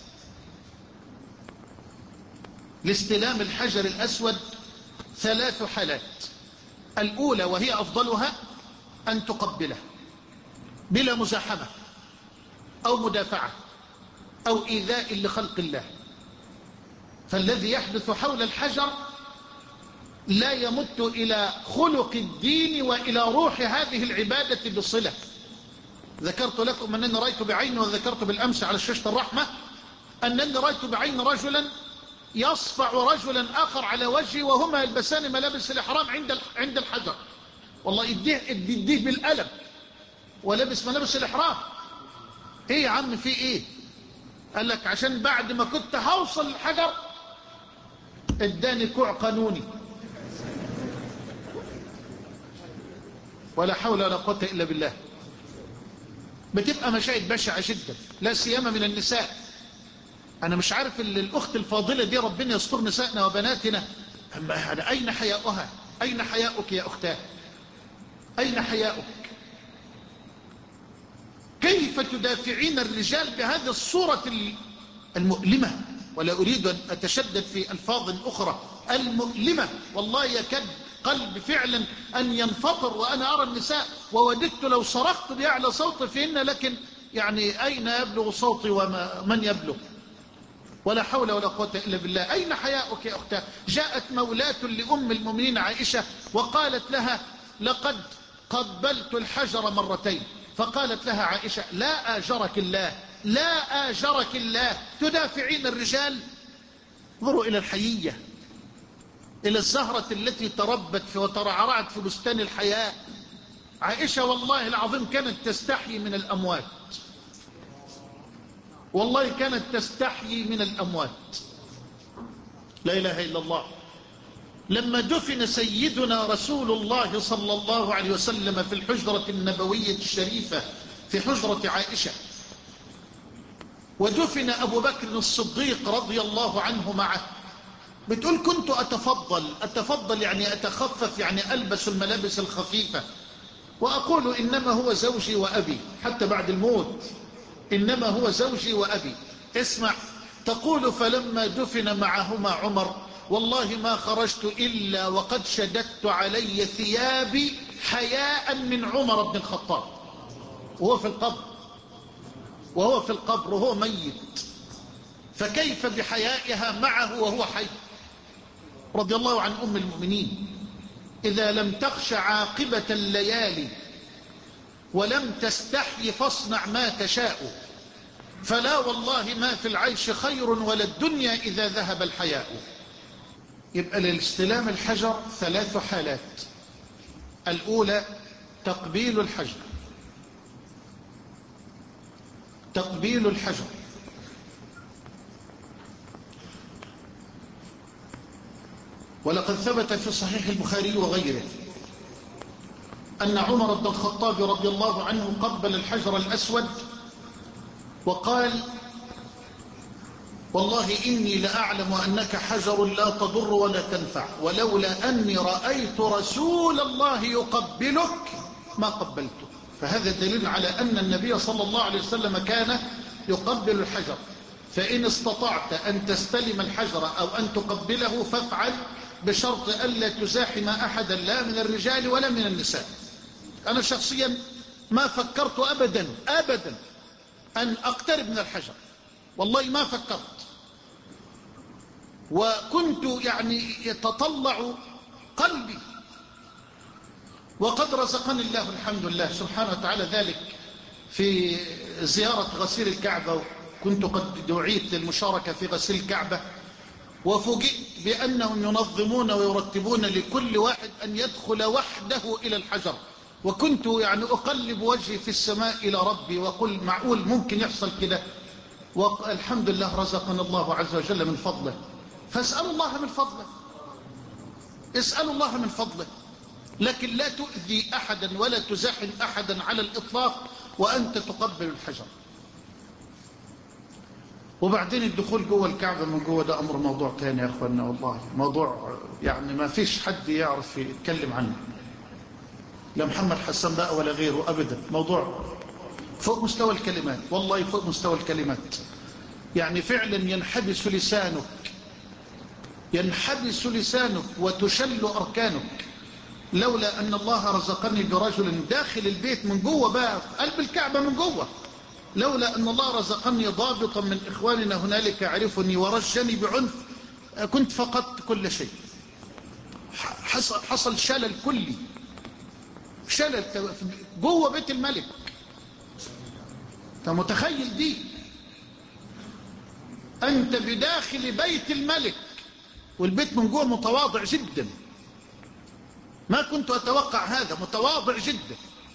لاستلام الحجر الأسود ثلاث حالات. الأولى وهي أفضلها أن تقبله بلا مزاحمة أو مدافعة أو إيذاء لخلق الله. فالذي يحدث حول الحجر لا يمت إلى خلق الدين وإلى روح هذه العبادة بصلة. ذكرت لكم أنني رأيت بعيني، وذكرت بالأمس على شاشة الرحمة أنني رأيت بعين رجلا يصفع رجلا آخر على وجهه وهما يلبسان ملابس الإحرام عند عند الحجر. والله يديه يديه بالألم ولبس ملابس الإحرام. إيه يا عم في إيه؟ قال لك عشان بعد ما كنت هوصل الحجر اداني كوع قانوني. ولا حول ولا قوة إلا بالله. بتبقى مشاهد بشعة جدا، لا سيما من النساء. أنا مش عارف الأخت الفاضلة دي ربنا يستر نسائنا وبناتنا، أين حياؤها؟ أين حياؤك يا أختاه؟ أين حياؤك؟ كيف تدافعين الرجال بهذه الصورة المؤلمة؟ ولا أريد أن أتشدد في ألفاظ أخرى. المؤلمة والله يكاد قلب فعلا أن ينفطر وأنا أرى النساء، ووددت لو صرخت بأعلى صوت فيهن، لكن يعني أين يبلغ صوتي ومن يبلغ؟ ولا حول ولا قوة إلا بالله. أين حياؤك يا أختاه؟ جاءت مولاة لأم المؤمنين عائشة وقالت لها: لقد قبلت الحجر مرتين. فقالت لها عائشة: لا آجرك الله، لا آجرك الله، تدافعين الرجال. انظروا إلى الحيية، إلى الزهرة التي تربت وترعرعت في بستان الحياة. عائشة والله العظيم كانت تستحيي من الأموات، والله كانت تستحيي من الأموات. لا إله إلا الله. لما دفن سيدنا رسول الله صلى الله عليه وسلم في الحجرة النبوية الشريفة في حجرة عائشة، ودفن أبو بكر الصديق رضي الله عنه معه، بتقول: كنت أتفضل أتفضل يعني أتخفف، يعني ألبس الملابس الخفيفة، وأقول إنما هو زوجي وأبي، حتى بعد الموت إنما هو زوجي وأبي. اسمع، تقول: فلما دفن معهما عمر والله ما خرجت إلا وقد شددت علي ثيابي حياء من عمر بن الخطاب وهو في القبر، وهو في القبر وهو ميت، فكيف بحيائها معه وهو حي رضي الله عن أم المؤمنين. إذا لم تخش عاقبة الليالي ولم تستحي فاصنع ما تشاء، فلا والله ما في العيش خير ولا الدنيا إذا ذهب الحياء. يبقى للاستلام الحجر ثلاث حالات. الأولى تقبيل الحجر، تقبيل الحجر. ولقد ثبت في صحيح البخاري وغيره أن عمر بن الخطاب رضي الله عنه قبل الحجر الأسود وقال: والله إني لأعلم أنك حجر لا تضر ولا تنفع، ولولا أني رأيت رسول الله يقبلك ما قبلته. فهذا دليل على أن النبي صلى الله عليه وسلم كان يقبل الحجر. فإن استطعت أن تستلم الحجر أو أن تقبله فافعل، بشرط ألا تزاحم أحدا لا من الرجال ولا من النساء. أنا شخصيا ما فكرت أبدا أبدا أن أقترب من الحجر، والله ما فكرت، وكنت يعني يتطلع قلبي، وقد رزقني الله الحمد لله سبحانه وتعالى ذلك في زيارة غسيل الكعبة. كنت قد دعيت للمشاركة في غسيل الكعبة، وفوجئت بأنهم ينظمون ويرتبون لكل واحد أن يدخل وحده إلى الحجر. وكنت يعني أقلب وجهي في السماء إلى ربي وقل: معقول ممكن يحصل كده؟ والحمد لله رزقنا الله عز وجل من فضله فاسألوا الله من فضله، اسألوا الله من فضله، لكن لا تؤذي أحدا ولا تزاحم أحدا على الإطلاق وأنت تقبل الحجر. وبعدين الدخول جوه الكعبة من جوه ده أمر موضوع تاني يا أخوانا، والله موضوع يعني ما فيش حد يعرف يتكلم عنه، لا محمد حسن بقى ولا غيره أبدا. موضوع فوق مستوى الكلمات، والله فوق مستوى الكلمات. يعني فعلا ينحبس لسانك، ينحبس لسانك وتشل أركانك، لولا أن الله رزقني برجل داخل البيت من جوه بقى في قلب الكعبة من جوه، لولا أن الله رزقني ضابطا من إخواننا هنالك يعرفني ورجني بعنف كنت فقدت كل شيء. حصل, حصل شلل كلي، شلل جوه بيت الملك. أنت متخيل دي؟ أنت بداخل بيت الملك والبيت من جوه متواضع جدا، ما كنت أتوقع هذا، متواضع جدا.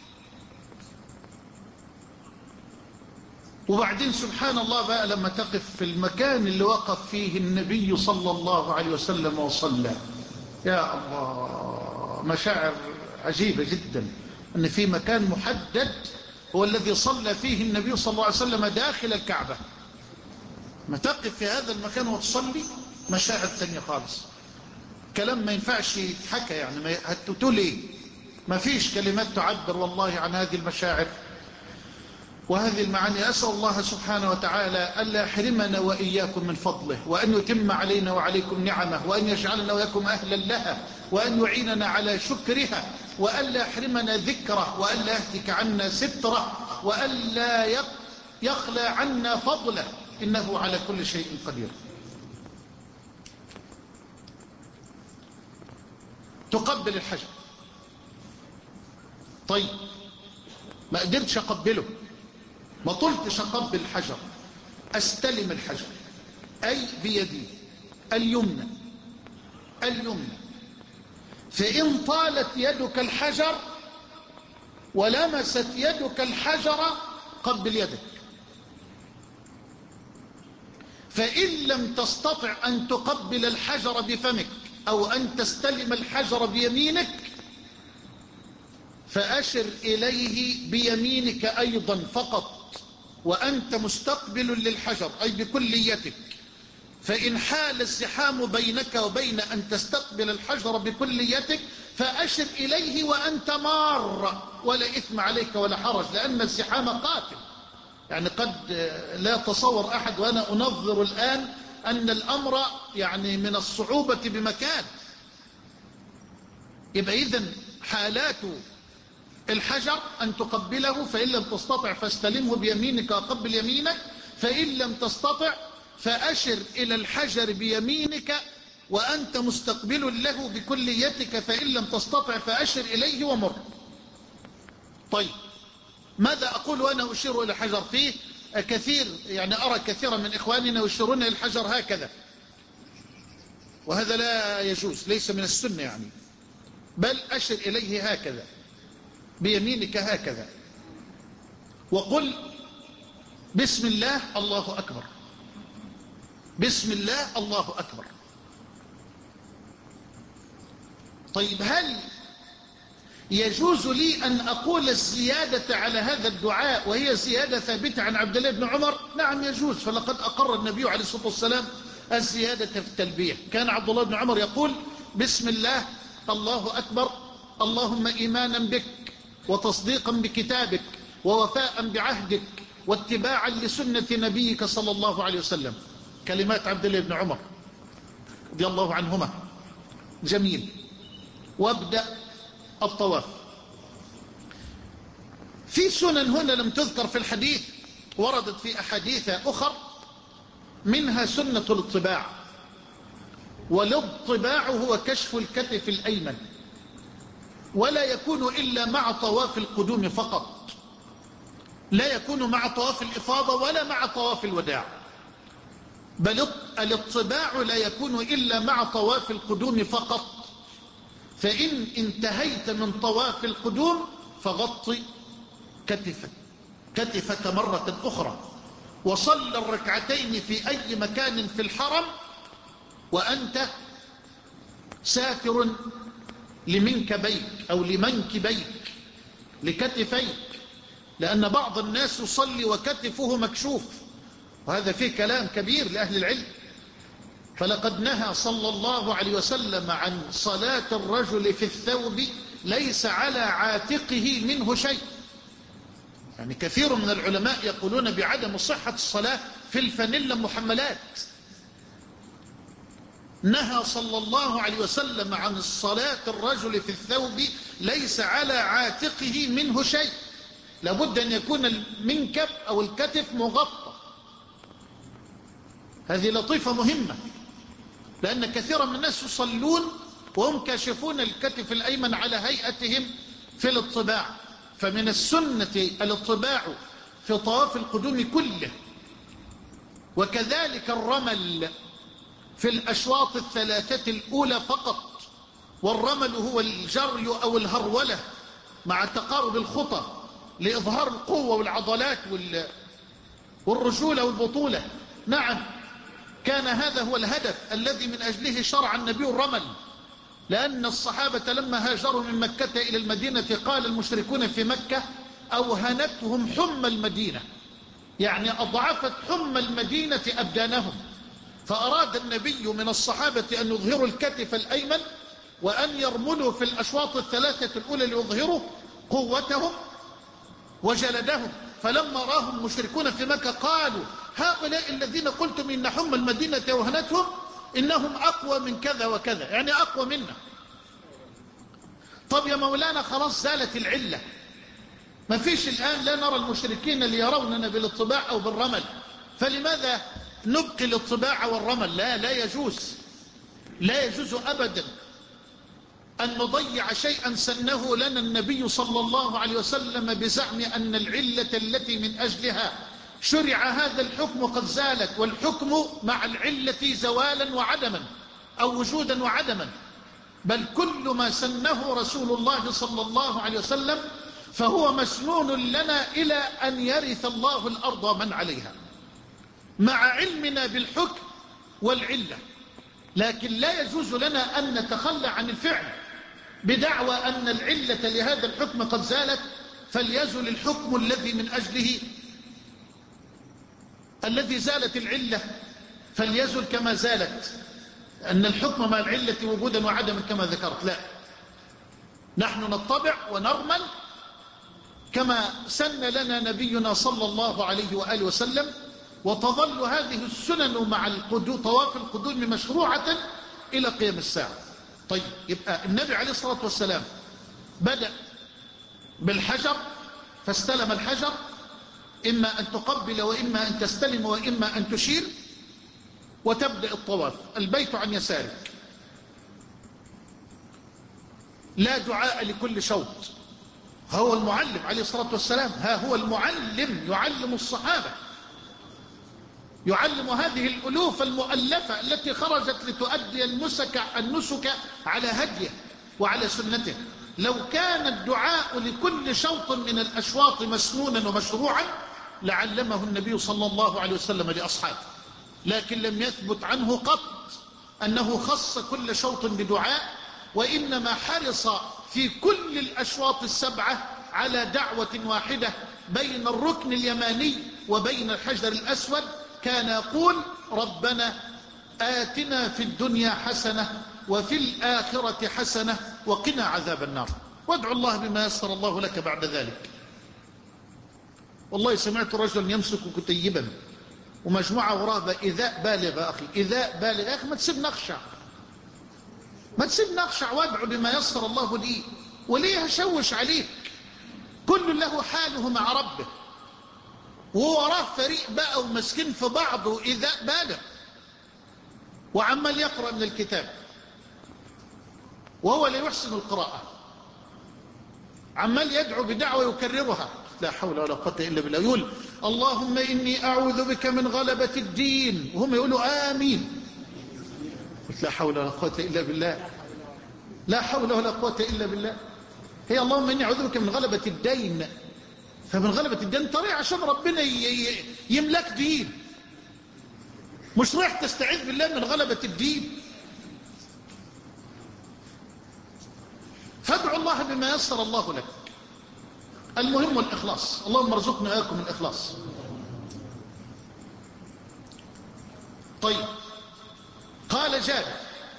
وبعدين سبحان الله بقى لما تقف في المكان اللي وقف فيه النبي صلى الله عليه وسلم وصلى، يا الله، مشاعر عجيبة جدا أن في مكان محدد هو الذي صلى فيه النبي صلى الله عليه وسلم داخل الكعبة. ما تقف في هذا المكان وتصلي مشاعر ثانية خالص، كلام ما ينفعش يتحكى، يعني ما هتقول ايه، ما فيش كلمات تعبر والله عن هذه المشاعر وهذه المعاني. أسأل الله سبحانه وتعالى ألا يحرمنا وإياكم من فضله، وأن يتم علينا وعليكم نعمه، وأن يجعلنا وإياكم أهلا لها، وأن يعيننا على شكرها، وألا يحرمنا ذكره، وألا يهتك عنا ستره، وألا يخلى عنا فضله، إنه على كل شيء قدير. تقبل الحجر. طيب ما قدرتش أقبله، ما طلتش أقبل الحجر، أستلم الحجر، أي بيدي اليمنى اليمنى فإن طالت يدك الحجر ولمست يدك الحجر قبل يدك، فإن لم تستطع أن تقبل الحجر بفمك أو أن تستلم الحجر بيمينك فأشر إليه بيمينك أيضا فقط وأنت مستقبل للحجر، أي بكليتك. فإن حال الزحام بينك وبين أن تستقبل الحجر بكليتك فأشر إليه وأنت مار، ولا إثم عليك ولا حرج، لأن الزحام قاتل. يعني قد لا يتصور أحد وأنا أنظر الآن أن الأمر يعني من الصعوبة بمكان. يبقى إذن حالات الحجر أن تقبله، فإن لم تستطع فاستلمه بيمينك وقبل يمينك، فإن لم تستطع فأشر إلى الحجر بيمينك وأنت مستقبل له بكليتك، فإن لم تستطع فأشر إليه ومر. طيب ماذا أقول وأنا أشير إلى الحجر؟ فيه كثير، يعني أرى كثيرا من إخواننا يشيرون إلى الحجر هكذا، وهذا لا يجوز، ليس من السنة يعني، بل أشر إليه هكذا بيمينك هكذا وقل بسم الله الله أكبر، بسم الله الله أكبر. طيب هل يجوز لي أن أقول الزيادة على هذا الدعاء وهي زيادة ثابتة عن عبد الله بن عمر؟ نعم يجوز، فلقد أقر النبي عليه الصلاة والسلام الزيادة في التلبية. كان عبد الله بن عمر يقول بسم الله الله أكبر، اللهم إيمانا بك وتصديقا بكتابك ووفاء بعهدك واتباعا لسنة نبيك صلى الله عليه وسلم. كلمات عبد الله بن عمر رضي الله عنهما. جميل. وابدأ الطواف. في سنن هنا لم تذكر في الحديث، وردت في أحاديث أخر، منها سنة الاطباع، والاطباع هو كشف الكتف الأيمن، ولا يكون إلا مع طواف القدوم فقط، لا يكون مع طواف الإفاضة ولا مع طواف الوداع، بل الاطباع لا يكون إلا مع طواف القدوم فقط. فإن انتهيت من طواف القدوم فغطي كتفك كتفك مرة أخرى، وصل الركعتين في أي مكان في الحرم وأنت ساتر لمنكبيك أو لمنكبيك لكتفيك، لأن بعض الناس يصلي وكتفه مكشوف، وهذا فيه كلام كبير لأهل العلم. فلقد نهى صلى الله عليه وسلم عن صلاة الرجل في الثوب ليس على عاتقه منه شيء. يعني كثير من العلماء يقولون بعدم صحة الصلاة في الفانيلا محملات. نهى صلى الله عليه وسلم عن الصلاة الرجل في الثوب ليس على عاتقه منه شيء، لابد أن يكون المنكب أو الكتف مغطى. هذه لطيفة مهمة، لأن كثيرا من الناس يصلون وهم كاشفون الكتف الأيمن على هيئتهم في الاطباع. فمن السنة الاطباع في طواف القدوم كله، وكذلك الرمل في الأشواط الثلاثة الأولى فقط. والرمل هو الجري أو الهرولة مع تقارب الخطى لإظهار القوة والعضلات والرجولة والبطولة. نعم، كان هذا هو الهدف الذي من أجله شرع النبي الرمل، لأن الصحابة لما هاجروا من مكة إلى المدينة قال المشركون في مكة أوهنتهم حمى المدينة، يعني أضعفت حمى المدينة أبدانهم. فأراد النبي من الصحابة أن يظهروا الكتف الأيمن وأن يرملوا في الأشواط الثلاثة الأولى ليظهروا قوتهم وجلدهم. فلما راهم المشركون في مكة قالوا هؤلاء الذين قلتم إن حمى المدينة أوهنتهم إنهم أقوى من كذا وكذا، يعني أقوى منا. طب يا مولانا خلاص زالت العلة، ما فيش الآن لا نرى المشركين اللي يروننا بالاطباع أو بالرمل، فلماذا نبقي الاطباع والرمل؟ لا لا يجوز، لا يجوز أبدا أن نضيع شيئا سنه لنا النبي صلى الله عليه وسلم بزعم أن العلة التي من أجلها شرع هذا الحكم قد زالت، والحكم مع العلة زوالا وعدما أو وجودا وعدما. بل كل ما سنه رسول الله صلى الله عليه وسلم فهو مسنون لنا إلى أن يرث الله الأرض من عليها، مع علمنا بالحكم والعلة. لكن لا يجوز لنا أن نتخلى عن الفعل بدعوى أن العلة لهذا الحكم قد زالت، فليزل الحكم الذي من أجله الذي زالت العلة فليزل كما زالت، أن الحكم مع العلة وجودا وعدما كما ذكرت. لا، نحن نطبع ونرمل كما سن لنا نبينا صلى الله عليه وآله وسلم، وتظل هذه السنن مع القدوم طواف القدوم مشروعة إلى قيام الساعة. طيب، يبقى النبي عليه الصلاة والسلام بدأ بالحجر فاستلم الحجر، إما أن تقبل وإما أن تستلم وإما أن تشير، وتبدأ الطواف. البيت عن يسارك، لا دعاء لكل شوط. هو المعلم عليه الصلاة والسلام، ها هو المعلم يعلم الصحابة، يعلم هذه الألوف المؤلفة التي خرجت لتؤدي النسك, النسك على هديه وعلى سنته. لو كان الدعاء لكل شوط من الأشواط مسنونا ومشروعا لعلمه النبي صلى الله عليه وسلم لأصحابه، لكن لم يثبت عنه قط أنه خص كل شوط بدعاء، وإنما حرص في كل الأشواط السبعة على دعوة واحدة بين الركن اليماني وبين الحجر الأسود. كان يقول ربنا آتنا في الدنيا حسنة وفي الآخرة حسنة وقنا عذاب النار، وادعو الله بما يسر الله لك بعد ذلك. والله سمعت رجلا يمسك كتيبا ومجموعة وراه إذاء بالغ. أخي إذاء بالغ يا أخي، ما تسيبنا أخشع، ما تسيبنا أخشع وادعو بما يسر الله لي، وليه هشوش عليك؟ كل له حاله مع ربه، ووراه فريق بقى ومسكين في بعضه إذاء بالغ، وعمال يقرأ من الكتاب وهو لا يحسن القراءة، عمال يدعو بدعوة يكررها، لا حول ولا قوة إلا بالله. يقول اللهم إني أعوذ بك من غلبة الدين، وهم يقولوا آمين. قلت لا حول ولا قوة إلا بالله، لا حول ولا قوة إلا بالله. هي اللهم إني أعوذ بك من غلبة الدين، فمن غلبة الدين طريق عشان ربنا يملك دين. مش رايح تستعيذ بالله من غلبة الدين. فادعوا الله بما يسر الله لك. المهم الإخلاص. اللهم ارزقنا إياكم الإخلاص. طيب، قال جابر: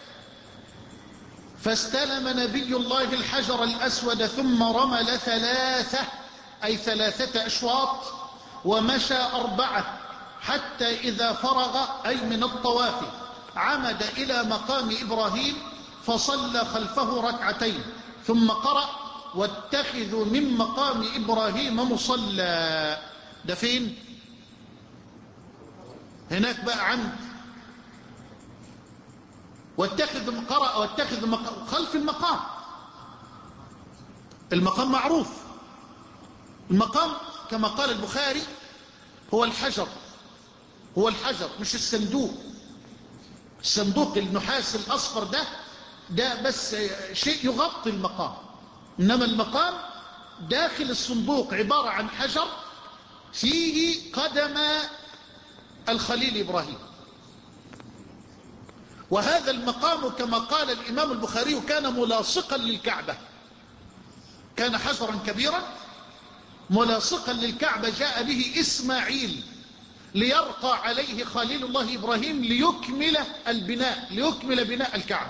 فاستلم نبي الله الحجر الأسود ثم رمل ثلاثة، أي ثلاثة أشواط، ومشى أربعة، حتى إذا فرغ أي من الطواف عمد إلى مقام إبراهيم فصلى خلفه ركعتين، ثم قرأ: واتخذوا من مقام إبراهيم مصلى. ده فين؟ هناك بقى عمد. واتخذ قرأ واتخذ مقام خلف المقام. المقام معروف. المقام كما قال البخاري هو الحجر، هو الحجر مش الصندوق. الصندوق النحاس الأصفر ده ده بس شيء يغطي المقام، إنما المقام داخل الصندوق عبارة عن حجر فيه قدم الخليل إبراهيم. وهذا المقام كما قال الإمام البخاري كان ملاصقا للكعبة، كان حجرا كبيرا ملاصقا للكعبة، جاء به إسماعيل ليرقى عليه خليل الله إبراهيم ليكمل البناء، ليكمل بناء الكعبة.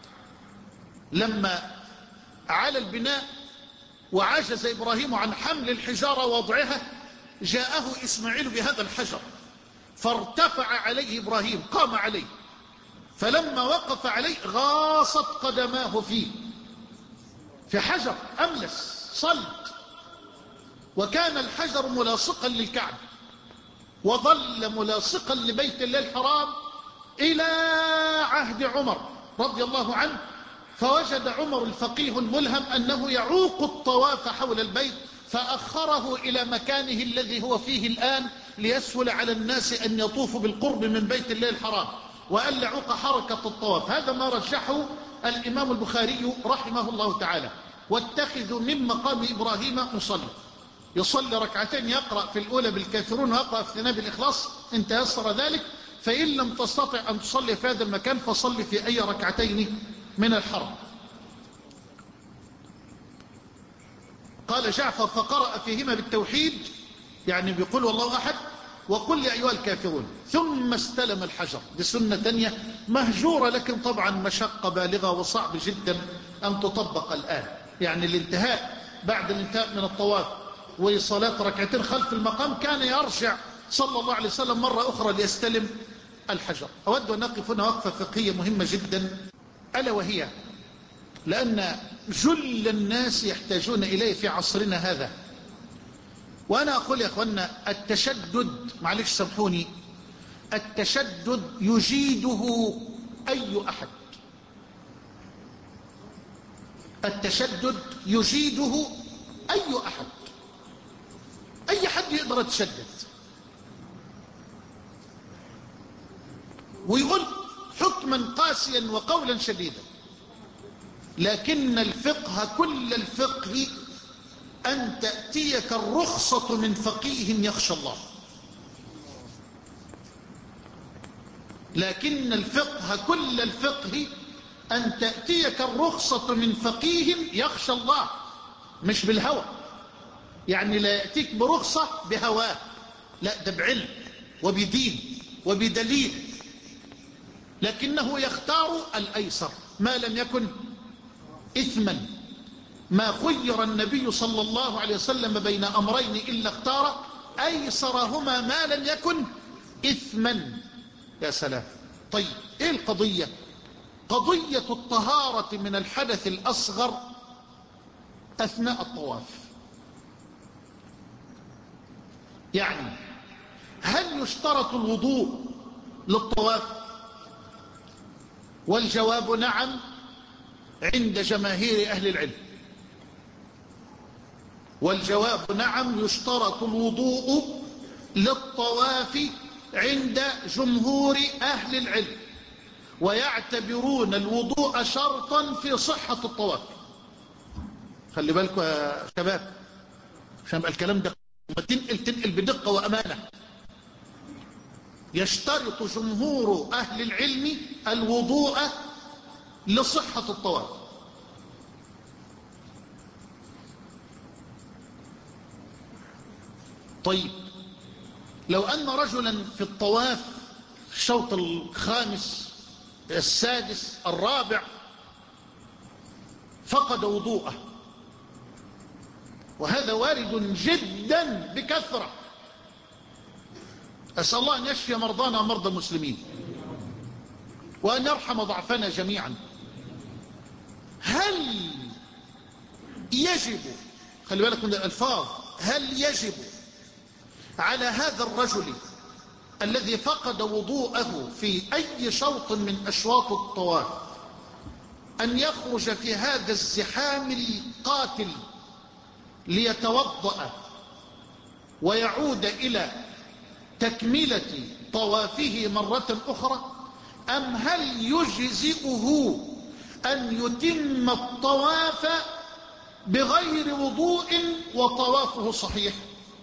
لما على البناء وعجز إبراهيم عن حمل الحجارة ووضعها، جاءه إسماعيل بهذا الحجر فارتفع عليه إبراهيم، قام عليه، فلما وقف عليه غاصت قدماه فيه، في حجر أملس صلت. وكان الحجر ملاصقا للكعبة، وظل ملاصقا لبيت الله الحرام إلى عهد عمر رضي الله عنه، فوجد عمر الفقيه الملهم أنه يعوق الطواف حول البيت، فأخره إلى مكانه الذي هو فيه الآن ليسهل على الناس أن يطوفوا بالقرب من بيت الله الحرام، وأن يعوق حركة الطواف. هذا ما رجحه الإمام البخاري رحمه الله تعالى. واتخذوا من مقام إبراهيم مصلى، يصلي ركعتين، يقرأ في الأولى بالكافرون ويقرأ في الثانية بالإخلاص إن تيسر ذلك، فإن لم تستطع أن تصلي في هذا المكان فصلي في أي ركعتين من الحرم. قال جعفر: فقرأ فيهما بالتوحيد، يعني بيقول والله أحد، وقل يا أيها الكافرون، ثم استلم الحجر. دي سنة تانية مهجورة، لكن طبعا مشقة بالغة وصعب جدا أن تطبق الآن. يعني الانتهاء بعد الانتهاء من الطواف وصلاة ركعتين خلف المقام كان يرجع صلى الله عليه وسلم مرة أخرى ليستلم الحجر. أود أن نقف هنا وقفة فقهية مهمة جدا، ألا وهي لأن جل الناس يحتاجون إليه في عصرنا هذا. وأنا أقول يا أخوانا التشدد، معلش سامحوني، التشدد يجيده أي أحد، التشدد يجيده أي أحد، أي حد يقدر يتشدد ويقول حكما قاسيا وقولا شديدا. لكن الفقه كل الفقه أن تأتيك الرخصة من فقيه يخشى الله. لكن الفقه كل الفقه أن تأتيك الرخصة من فقيه يخشى الله، مش بالهوى. يعني لا يأتيك برخصة بهواه، لا، ده بعلم وبدين وبدليل، لكنه يختار الأيسر ما لم يكن إثما. ما خير النبي صلى الله عليه وسلم بين أمرين إلا اختار أيسرهما ما لم يكن إثما. يا سلام. طيب، إيه القضية؟ قضية الطهارة من الحدث الأصغر أثناء الطواف. يعني هل يشترط الوضوء للطواف؟ والجواب نعم عند جماهير أهل العلم. والجواب نعم يشترط الوضوء للطواف عند جمهور أهل العلم، ويعتبرون الوضوء شرطا في صحة الطواف. خلي بالكم يا شباب عشان يبقى الكلام ده تنقل تنقل بدقة وأمانة. يشترط جمهور أهل العلم الوضوء لصحة الطواف. طيب لو أن رجلا في الطواف الشوط الخامس السادس الرابع فقد وضوءه، وهذا وارد جدا بكثرة، أسأل الله أن يشفي مرضانا ومرضى المسلمين وأن يرحم ضعفنا جميعا. هل يجب، خلي بالك من الألفاظ، هل يجب على هذا الرجل الذي فقد وضوءه في أي شوط من أشواط الطواف أن يخرج في هذا الزحام القاتل ليتوضأ ويعود إلى تكملة طوافه مرة أخرى، أم هل يجزئه أن يتم الطواف بغير وضوء وطوافه صحيح؟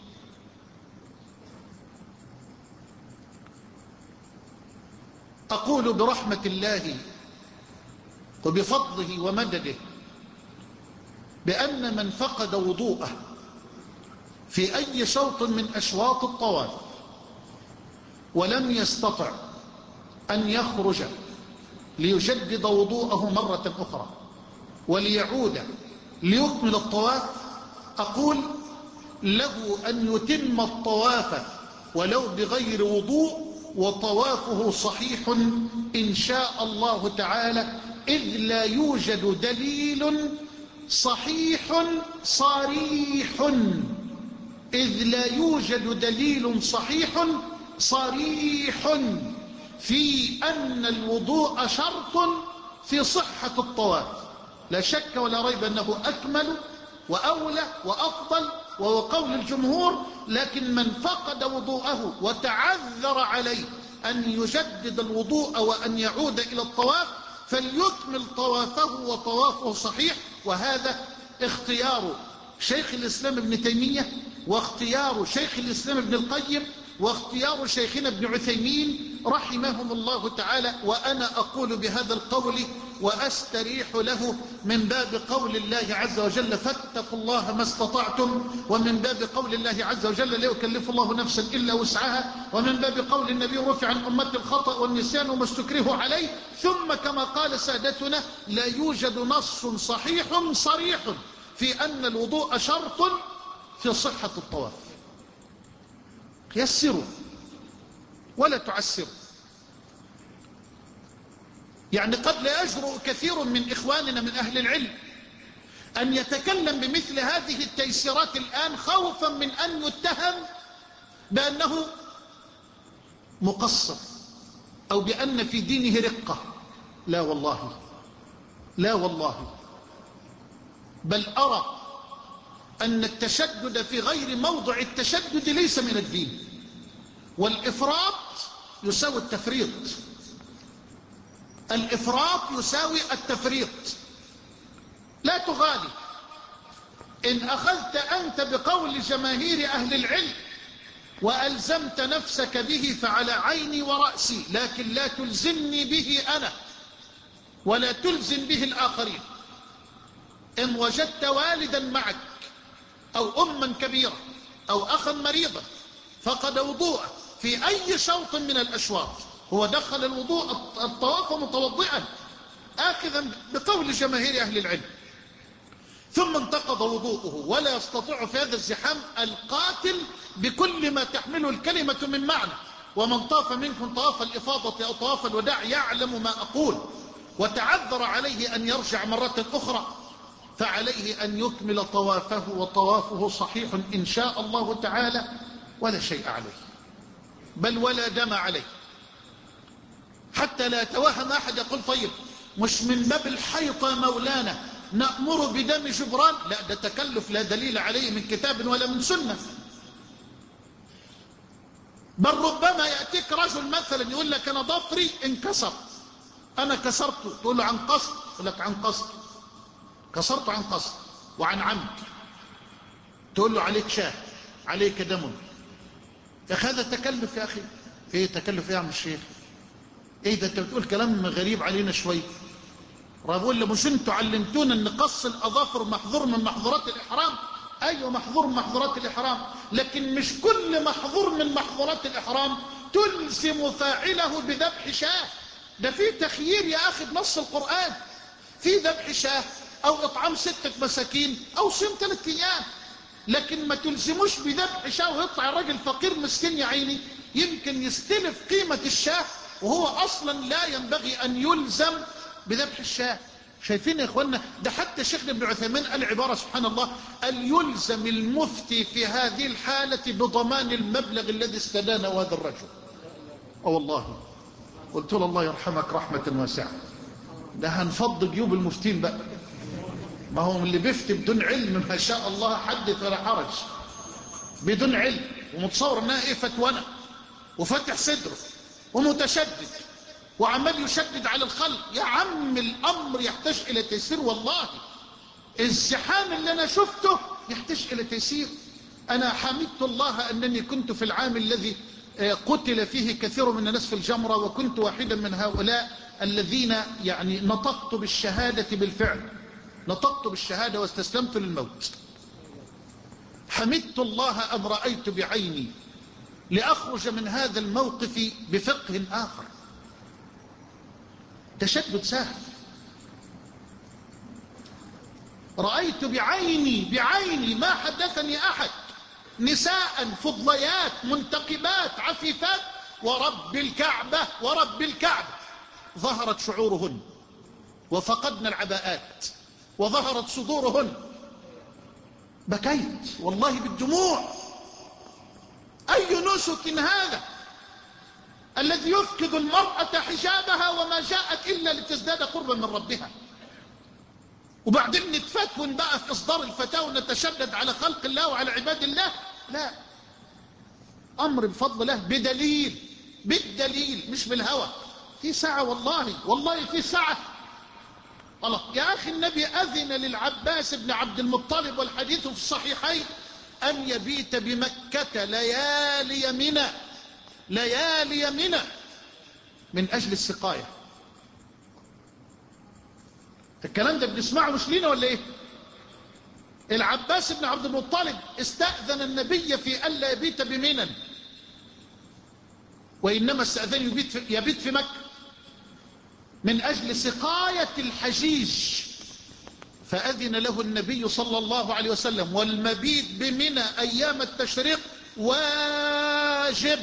أقول برحمة الله وبفضله ومدده بأن من فقد وضوءه في أي شوط من أشواط الطواف ولم يستطع أن يخرج ليجدد وضوءه مرة أخرى وليعود ليكمل الطواف، أقول له أن يتم الطواف ولو بغير وضوء وطوافه صحيح إن شاء الله تعالى، إذ لا يوجد دليل صحيح صريح إذ لا يوجد دليل صحيح صريح في أن الوضوء شرط في صحة الطواف. لا شك ولا ريب أنه أكمل وأولى وأفضل وهو قول الجمهور، لكن من فقد وضوءه وتعذر عليه أن يجدد الوضوء وأن يعود إلى الطواف فليكمل طوافه وطوافه صحيح. وهذا اختيار شيخ الإسلام ابن تيمية واختيار شيخ الإسلام ابن القيم واختيار شيخنا ابن عثيمين رحمهم الله تعالى، وأنا أقول بهذا القول وأستريح له من باب قول الله عز وجل فاتقوا الله ما استطعتم، ومن باب قول الله عز وجل لا يكلف الله نفسا إلا وسعها، ومن باب قول النبي رفع عن أمة الخطأ والنسيان وما استكرهوا عليه. ثم كما قال سادتنا لا يوجد نص صحيح صريح في أن الوضوء شرط في صحة الطواف. يسروا ولا تعسروا. يعني قد لا يجرؤ كثير من إخواننا من أهل العلم أن يتكلم بمثل هذه التيسيرات الآن خوفا من أن يتهم بأنه مقصر أو بأن في دينه رقة. لا والله، لا والله، بل أرى أن التشدد في غير موضع التشدد ليس من الدين، والإفراط يساوي التفريط. الإفراط يساوي التفريط. لا تغالي. إن أخذت أنت بقول جماهير أهل العلم وألزمت نفسك به فعلى عيني ورأسي، لكن لا تلزمني به أنا ولا تلزم به الآخرين. إن وجدت والدا معك أو أما كبيرة أو أخا مريضا فقد وضوء في أي شوط من الأشواط، هو دخل الوضوء الطواف متوضئا آخذا بقول جماهير أهل العلم، ثم انتقض وضوءه ولا يستطيع في هذا الزحام القاتل بكل ما تحمله الكلمة من معنى. ومن طاف منكم طواف الإفاضة أو طواف الوداع يعلم ما أقول، وتعذر عليه أن يرجع مرة أخرى فعليه أن يكمل طوافه وطوافه صحيح إن شاء الله تعالى ولا شيء عليه، بل ولا دم عليه. حتى لا يتوهم أحد يقول طيب مش من باب الحيطة مولانا نأمر بدم جبران، لا، ده تكلف لا دليل عليه من كتاب ولا من سنة. بل ربما يأتيك رجل مثلا يقول لك أنا ضفري انكسر، أنا كسرته، تقول له عن قصد، يقول لك عن قصد، كسرته عن قصد وعن عمد، تقول له عليك شاه، عليك دم. يا أخي هذا تكلف يا أخي، ايه تكلف ايه يا عم الشيخ؟ ايه ده انت بتقول كلام غريب علينا شويه. بقول له مش انتوا علمتونا ان قص الاظافر محظور من محظورات الاحرام؟ ايوه محظور من محظورات الاحرام، لكن مش كل محظور من محظورات الاحرام تلزم فاعله بذبح شاه. ده في تخيير يا اخي بنص القران، في ذبح شاه او اطعام سته مساكين او صيام ثلاث ايام، لكن ما تلزموش بذبح شاه ويطلع الراجل فقير مسكين يا عيني يمكن يستلف قيمه الشاه وهو اصلا لا ينبغي ان يلزم بذبح الشاه. شايفين يا اخوانا؟ ده حتى شيخنا ابن عثيمين قال عباره سبحان الله، قال يلزم المفتي في هذه الحاله بضمان المبلغ الذي استدانه هذا الرجل. اه والله قلت له الله يرحمك رحمه واسعه، ده هنفض جيوب المفتين بقى. ما هو اللي بيفتي بدون علم ما شاء الله حدث ولا حرج، بدون علم ومتصور انها ايه فتوانه وفتح صدره ومتشدد وعمال يشدد على الخلق. يا عم الامر يحتاج الى تيسير والله. الزحام اللي انا شفته يحتاج الى تيسير. انا حمدت الله انني كنت في العام الذي قتل فيه كثير من الناس في الجمرة، وكنت واحدا من هؤلاء الذين يعني نطقت بالشهادة بالفعل، نطقت بالشهادة واستسلمت للموت. حمدت الله أن رأيت بعيني لأخرج من هذا الموقف بفقه آخر. تشدد سهل. رأيت بعيني بعيني ما حدثني أحد نساء فضليات منتقبات عفيفات ورب الكعبة ورب الكعبة ظهرت شعورهن وفقدن العباءات وظهرت صدورهن. بكيت والله بالدموع. أي نسك هذا الذي يفقد المرأة حجابها وما جاءت إلا لتزداد قربا من ربها؟ وبعدين نتفتون بقى في إصدار الفتاوى ونتشدد على خلق الله وعلى عباد الله؟ لا، أمر بفضل الله بدليل، بالدليل مش بالهوى. في ساعة والله والله في ساعة. الله يا أخي النبي أذن للعباس بن عبد المطلب والحديث في الصحيحين أن يبيت بمكة ليالي منى، ليالي منى من أجل السقاية. الكلام ده بنسمعه مش لينا ولا إيه؟ العباس بن عبد المطلب استأذن النبي في ألا يبيت بمنى، وإنما استأذن يبيت في, يبيت في مكة من أجل سقاية الحجيج. فأذن له النبي صلى الله عليه وسلم. والمبيت بمنى أيام التشريق واجب،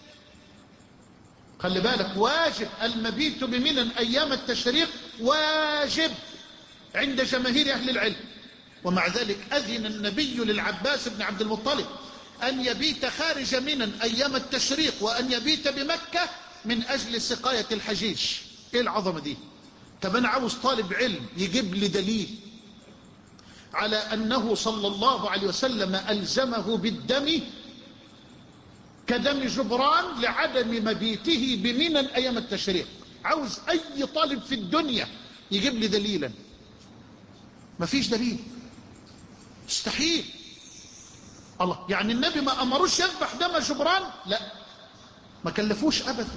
خلي بالك، واجب. المبيت بمنى أيام التشريق واجب عند جماهير أهل العلم. ومع ذلك أذن النبي للعباس بن عبد المطلب أن يبيت خارج منى أيام التشريق وأن يبيت بمكة من أجل سقاية الحجيج. إيه العظمة دي؟ طب أنا عاوز طالب علم يجيب لي دليل على أنه صلى الله عليه وسلم ألزمه بالدم كدم جبران لعدم مبيته بمنى أيام التشريق. عاوز أي طالب في الدنيا يجيب لي دليلا. مفيش دليل، مستحيل. الله، يعني النبي ما أمروش يذبح دم جبران؟ لا، ما كلفوش أبدا.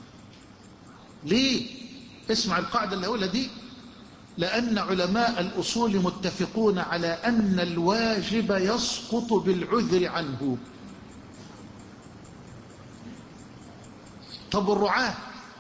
ليه؟ اسمع القاعدة اللي هقولها دي. لأن علماء الأصول متفقون على أن الواجب يسقط بالعذر عنه. طب الرعاة،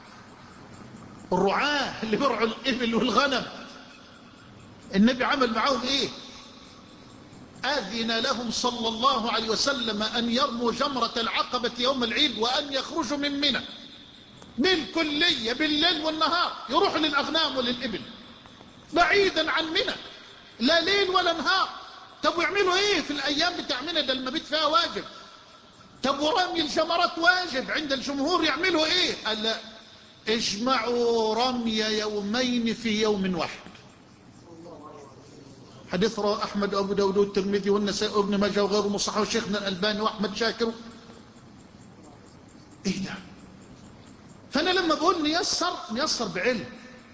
الرعاة اللي برعوا الإبل والغنم النبي عمل معهم إيه؟ أذن لهم صلى الله عليه وسلم أن يرموا جمرة العقبة يوم العيد وأن يخرجوا من منى بالكلية بالليل والنهار، يروحوا للأغنام وللإبل بعيدا عن منى، لا ليل ولا نهار. طب ويعملوا ايه في الايام بتاع منى؟ ده المبيت فيها واجب. طب ورمي الجمرات واجب عند الجمهور، يعملوا ايه؟ قال لا، اجمعوا رمي يومين في يوم واحد. حديث رواه احمد وابو داود والترمذي والنسائي وابن ماجه وغيره مصححه شيخنا الالباني واحمد شاكر. ايه ده؟ فانا لما بقول نيسر نيسر بعلم،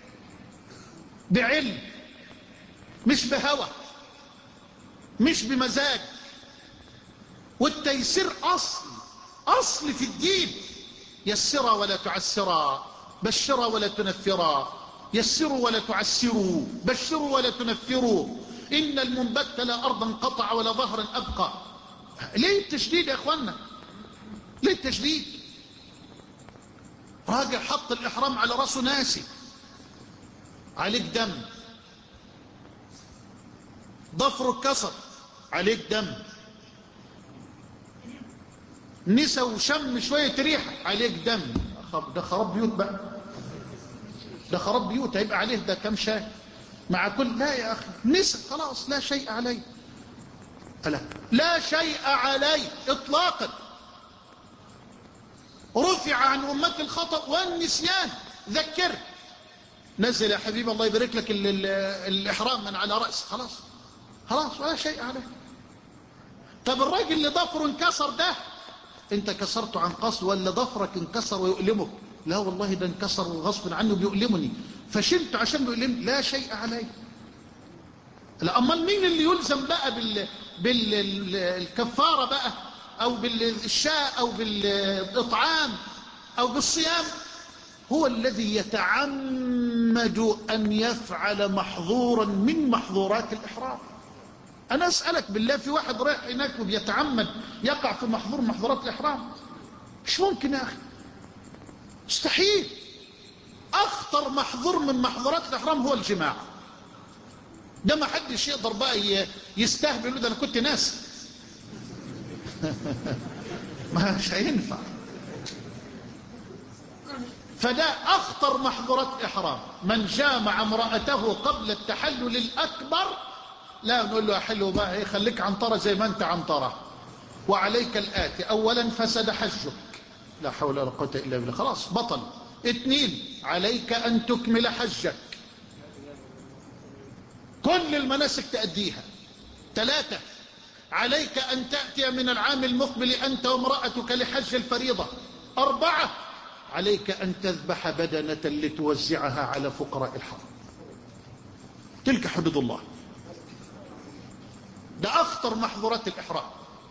بعلم مش بهوى مش بمزاج. والتيسير اصل اصل في الدين. يسرا ولا تعسرا، بشرا ولا تنفرا، يسروا ولا تعسروا، بشروا ولا تنفروا، إن المنبت لا أرضا قطع ولا ظهرا أبقى. ليه التشديد يا أخوانا؟ ليه التشديد؟ راجل حط الإحرام على رأسه ناسي، عليك دم. ضفره اتكسر، عليك دم. نسى وشم شوية ريحة، عليك دم. ده خراب بيوت بقى، ده خراب بيوت، هيبقى عليه ده كم شاي مع كل. لا يا أخي، نسى خلاص، لا شيء عليه. لا لا شيء عليه إطلاقا. رفع عن أمة الخطأ والنسيان، ذكر. نزل يا حبيب الله يبارك لك ال ال الإحرام من على رأس، خلاص خلاص ولا شيء عليه. طب الراجل اللي ضفره انكسر ده، انت كسرته عن قصد ولا ضفرك انكسر ويؤلمك؟ لا والله ده انكسر غصب عنه بيؤلمني فشلته عشان بيؤلمني، لا شيء عليه. لا، امال مين اللي يلزم بقى بال بالكفاره بقى، او بالشاء او بالاطعام او بالصيام؟ هو الذي يتعمد ان يفعل محظورا من محظورات الاحرام. انا اسالك بالله، في واحد رايح هناك وبيتعمد يقع في محظور محظورات الاحرام؟ مش ممكن يا اخي، مستحيل. اخطر محظور من محظورات الاحرام هو الجماع. ده ما حدش يقدر بقى يستهبل، ده انا كنت ناسي. مش هينفع. فده اخطر محظورات احرام. من جامع امرأته قبل التحلل الاكبر، لا نقول له احله بقى ايه، خليك عنطرة زي ما انت عنطرة، وعليك الآتي: اولا فسد حجك، لا حول ولا قوة الا بالله، خلاص بطل. اثنين، عليك ان تكمل حجك، كل المناسك تأديها. ثلاثة، عليك أن تأتي من العام المقبل أنت وامرأتك لحج الفريضة. أربعة، عليك أن تذبح بدنة لتوزعها على فقراء الحرم. تلك حدود الله. ده أخطر محظورات الإحرام.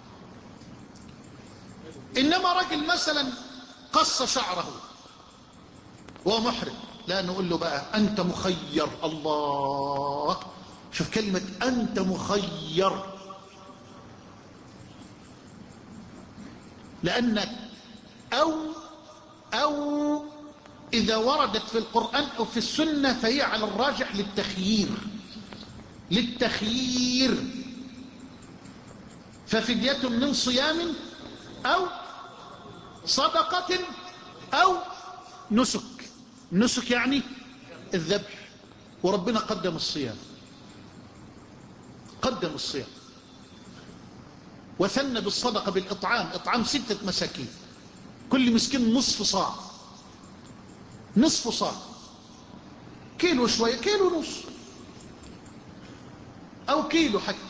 إنما رجل مثلا قص شعره وهو محرم، لا نقول له بقى أنت مخير. الله، شوف كلمة أنت مخير، لأنك أو أو إذا وردت في القرآن أو في السنة فهي على الراجح للتخيير، للتخيير. ففدية من صيام أو صدقة أو نسك. نسك يعني الذبح، وربنا قدم الصيام، قدم الصيام وثنى بالصدقة بالإطعام، إطعام ستة مساكين، كل مسكين نصف صاع، نصف صاع، كيلو شوية، كيلو نص أو كيلو حتى.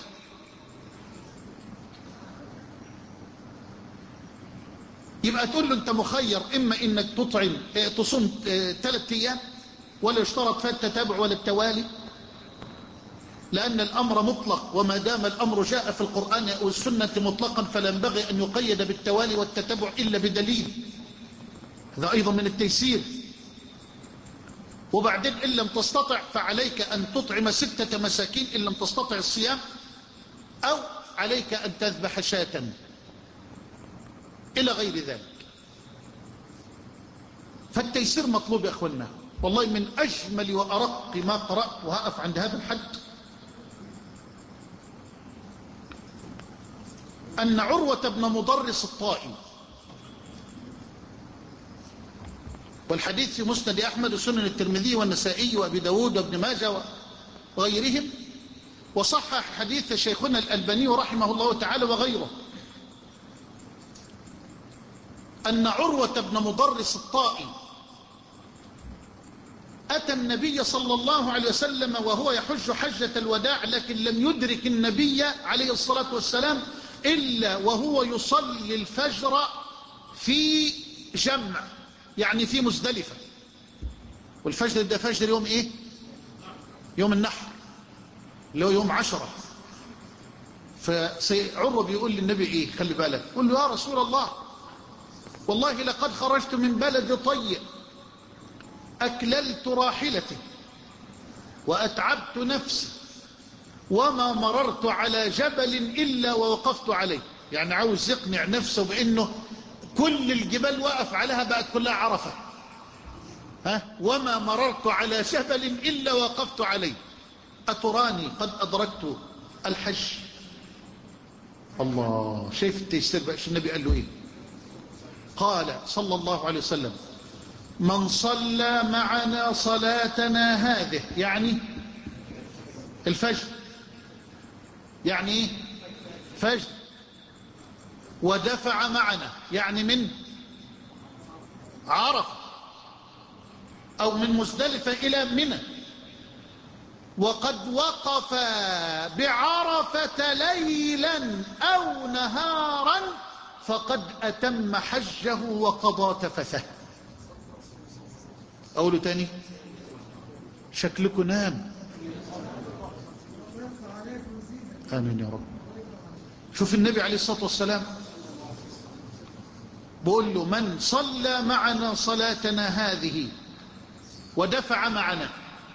يبقى تقول له أنت مخير، إما إنك تطعم تصوم ثلاثة أيام ولا يشترط فيها التتابع ولا التوالي، لأن الأمر مطلق، وما دام الأمر جاء في القرآن والسنة مطلقا فلا ينبغي أن يقيد بالتوالي والتتبع إلا بدليل. هذا أيضا من التيسير. وبعدين إن لم تستطع فعليك أن تطعم ستة مساكين إن لم تستطع الصيام، أو عليك أن تذبح شاة إلى غير ذلك. فالتيسير مطلوب يا أخوانا. والله من أجمل وأرق ما قرأت، وهقف عند هذا الحد، أن عروة بن مضرس الطائي، والحديث في مسند أحمد وسنن الترمذي والنسائي وأبي داود وابن ماجه وغيرهم، وصحح حديث شيخنا الألباني رحمه الله تعالى وغيره، أن عروة بن مضرس الطائي أتى النبي صلى الله عليه وسلم وهو يحج حجة الوداع، لكن لم يدرك النبي عليه الصلاة والسلام إلا وهو يصلي الفجر في جمع، يعني في مزدلفة. والفجر ده فجر يوم إيه؟ يوم النحر، اللي هو يوم عشرة. فعروة بيقول للنبي إيه؟ خلي بالك، قل له يا رسول الله والله لقد خرجت من بلد طيء أكللت راحلتي وأتعبت نفسي وما مررت على جبل إلا ووقفت عليه. يعني عاوز يقنع نفسه بأنه كل الجبال وقف عليها بقت كلها عرفة. ها؟ وما مررت على جبل إلا وقفت عليه. أتراني قد أدركت الحج. الله، شايف التيسير بقى. النبي قال له إيه؟ قال صلى الله عليه وسلم: من صلى معنا صلاتنا هذه، يعني الفجر، يعني ايه فجر، ودفع معنا يعني من عرفة او من مزدلفة الى منى، وقد وقف بعرفة ليلا او نهارا فقد اتم حجه وقضى تفثه. اقوله تاني، شكلكم نام. آمين يا رب. شوف النبي عليه الصلاة والسلام بقول له: من صلى معنا صلاتنا هذه ودفع معنا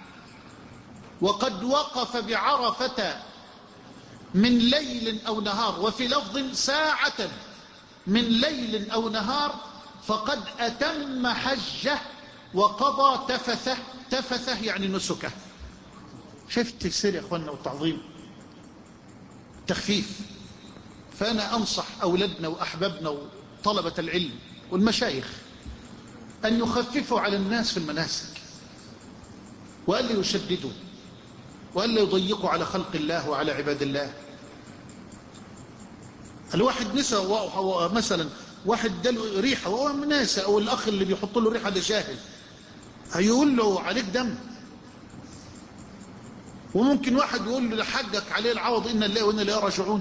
وقد وقف بعرفة من ليل أو نهار، وفي لفظ ساعة من ليل أو نهار، فقد أتم حجه وقضى تفثه. تفثه يعني نسكه. شايف التيسير يا أخوانا والتعظيم، تخفيف. فأنا أنصح أولادنا وأحبابنا وطلبة العلم والمشايخ أن يخففوا على الناس في المناسك، وألا يشددوا، وألا يضيقوا على خلق الله وعلى عباد الله. الواحد نسى مثلا، واحد داله ريحة وهو ناسى، أو الأخ اللي بيحط له ريحة ده جاهل، هيقول له عليك دم. وممكن واحد يقول له لحقك عليه العوض، إن الله وإن الله راجعون،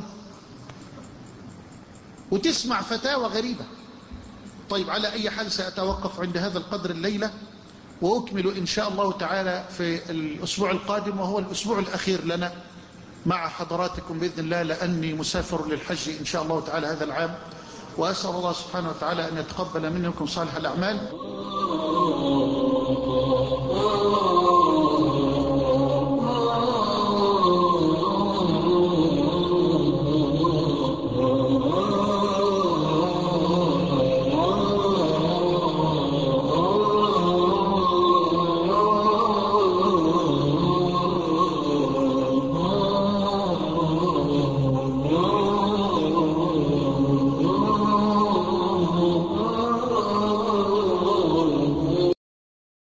وتسمع فتاوى غريبة. طيب، على أي حال سأتوقف عند هذا القدر الليلة، وأكمل إن شاء الله تعالى في الأسبوع القادم، وهو الأسبوع الأخير لنا مع حضراتكم بإذن الله، لأني مسافر للحج إن شاء الله تعالى هذا العام. وأسأل الله سبحانه وتعالى أن يتقبل منكم صالح الأعمال.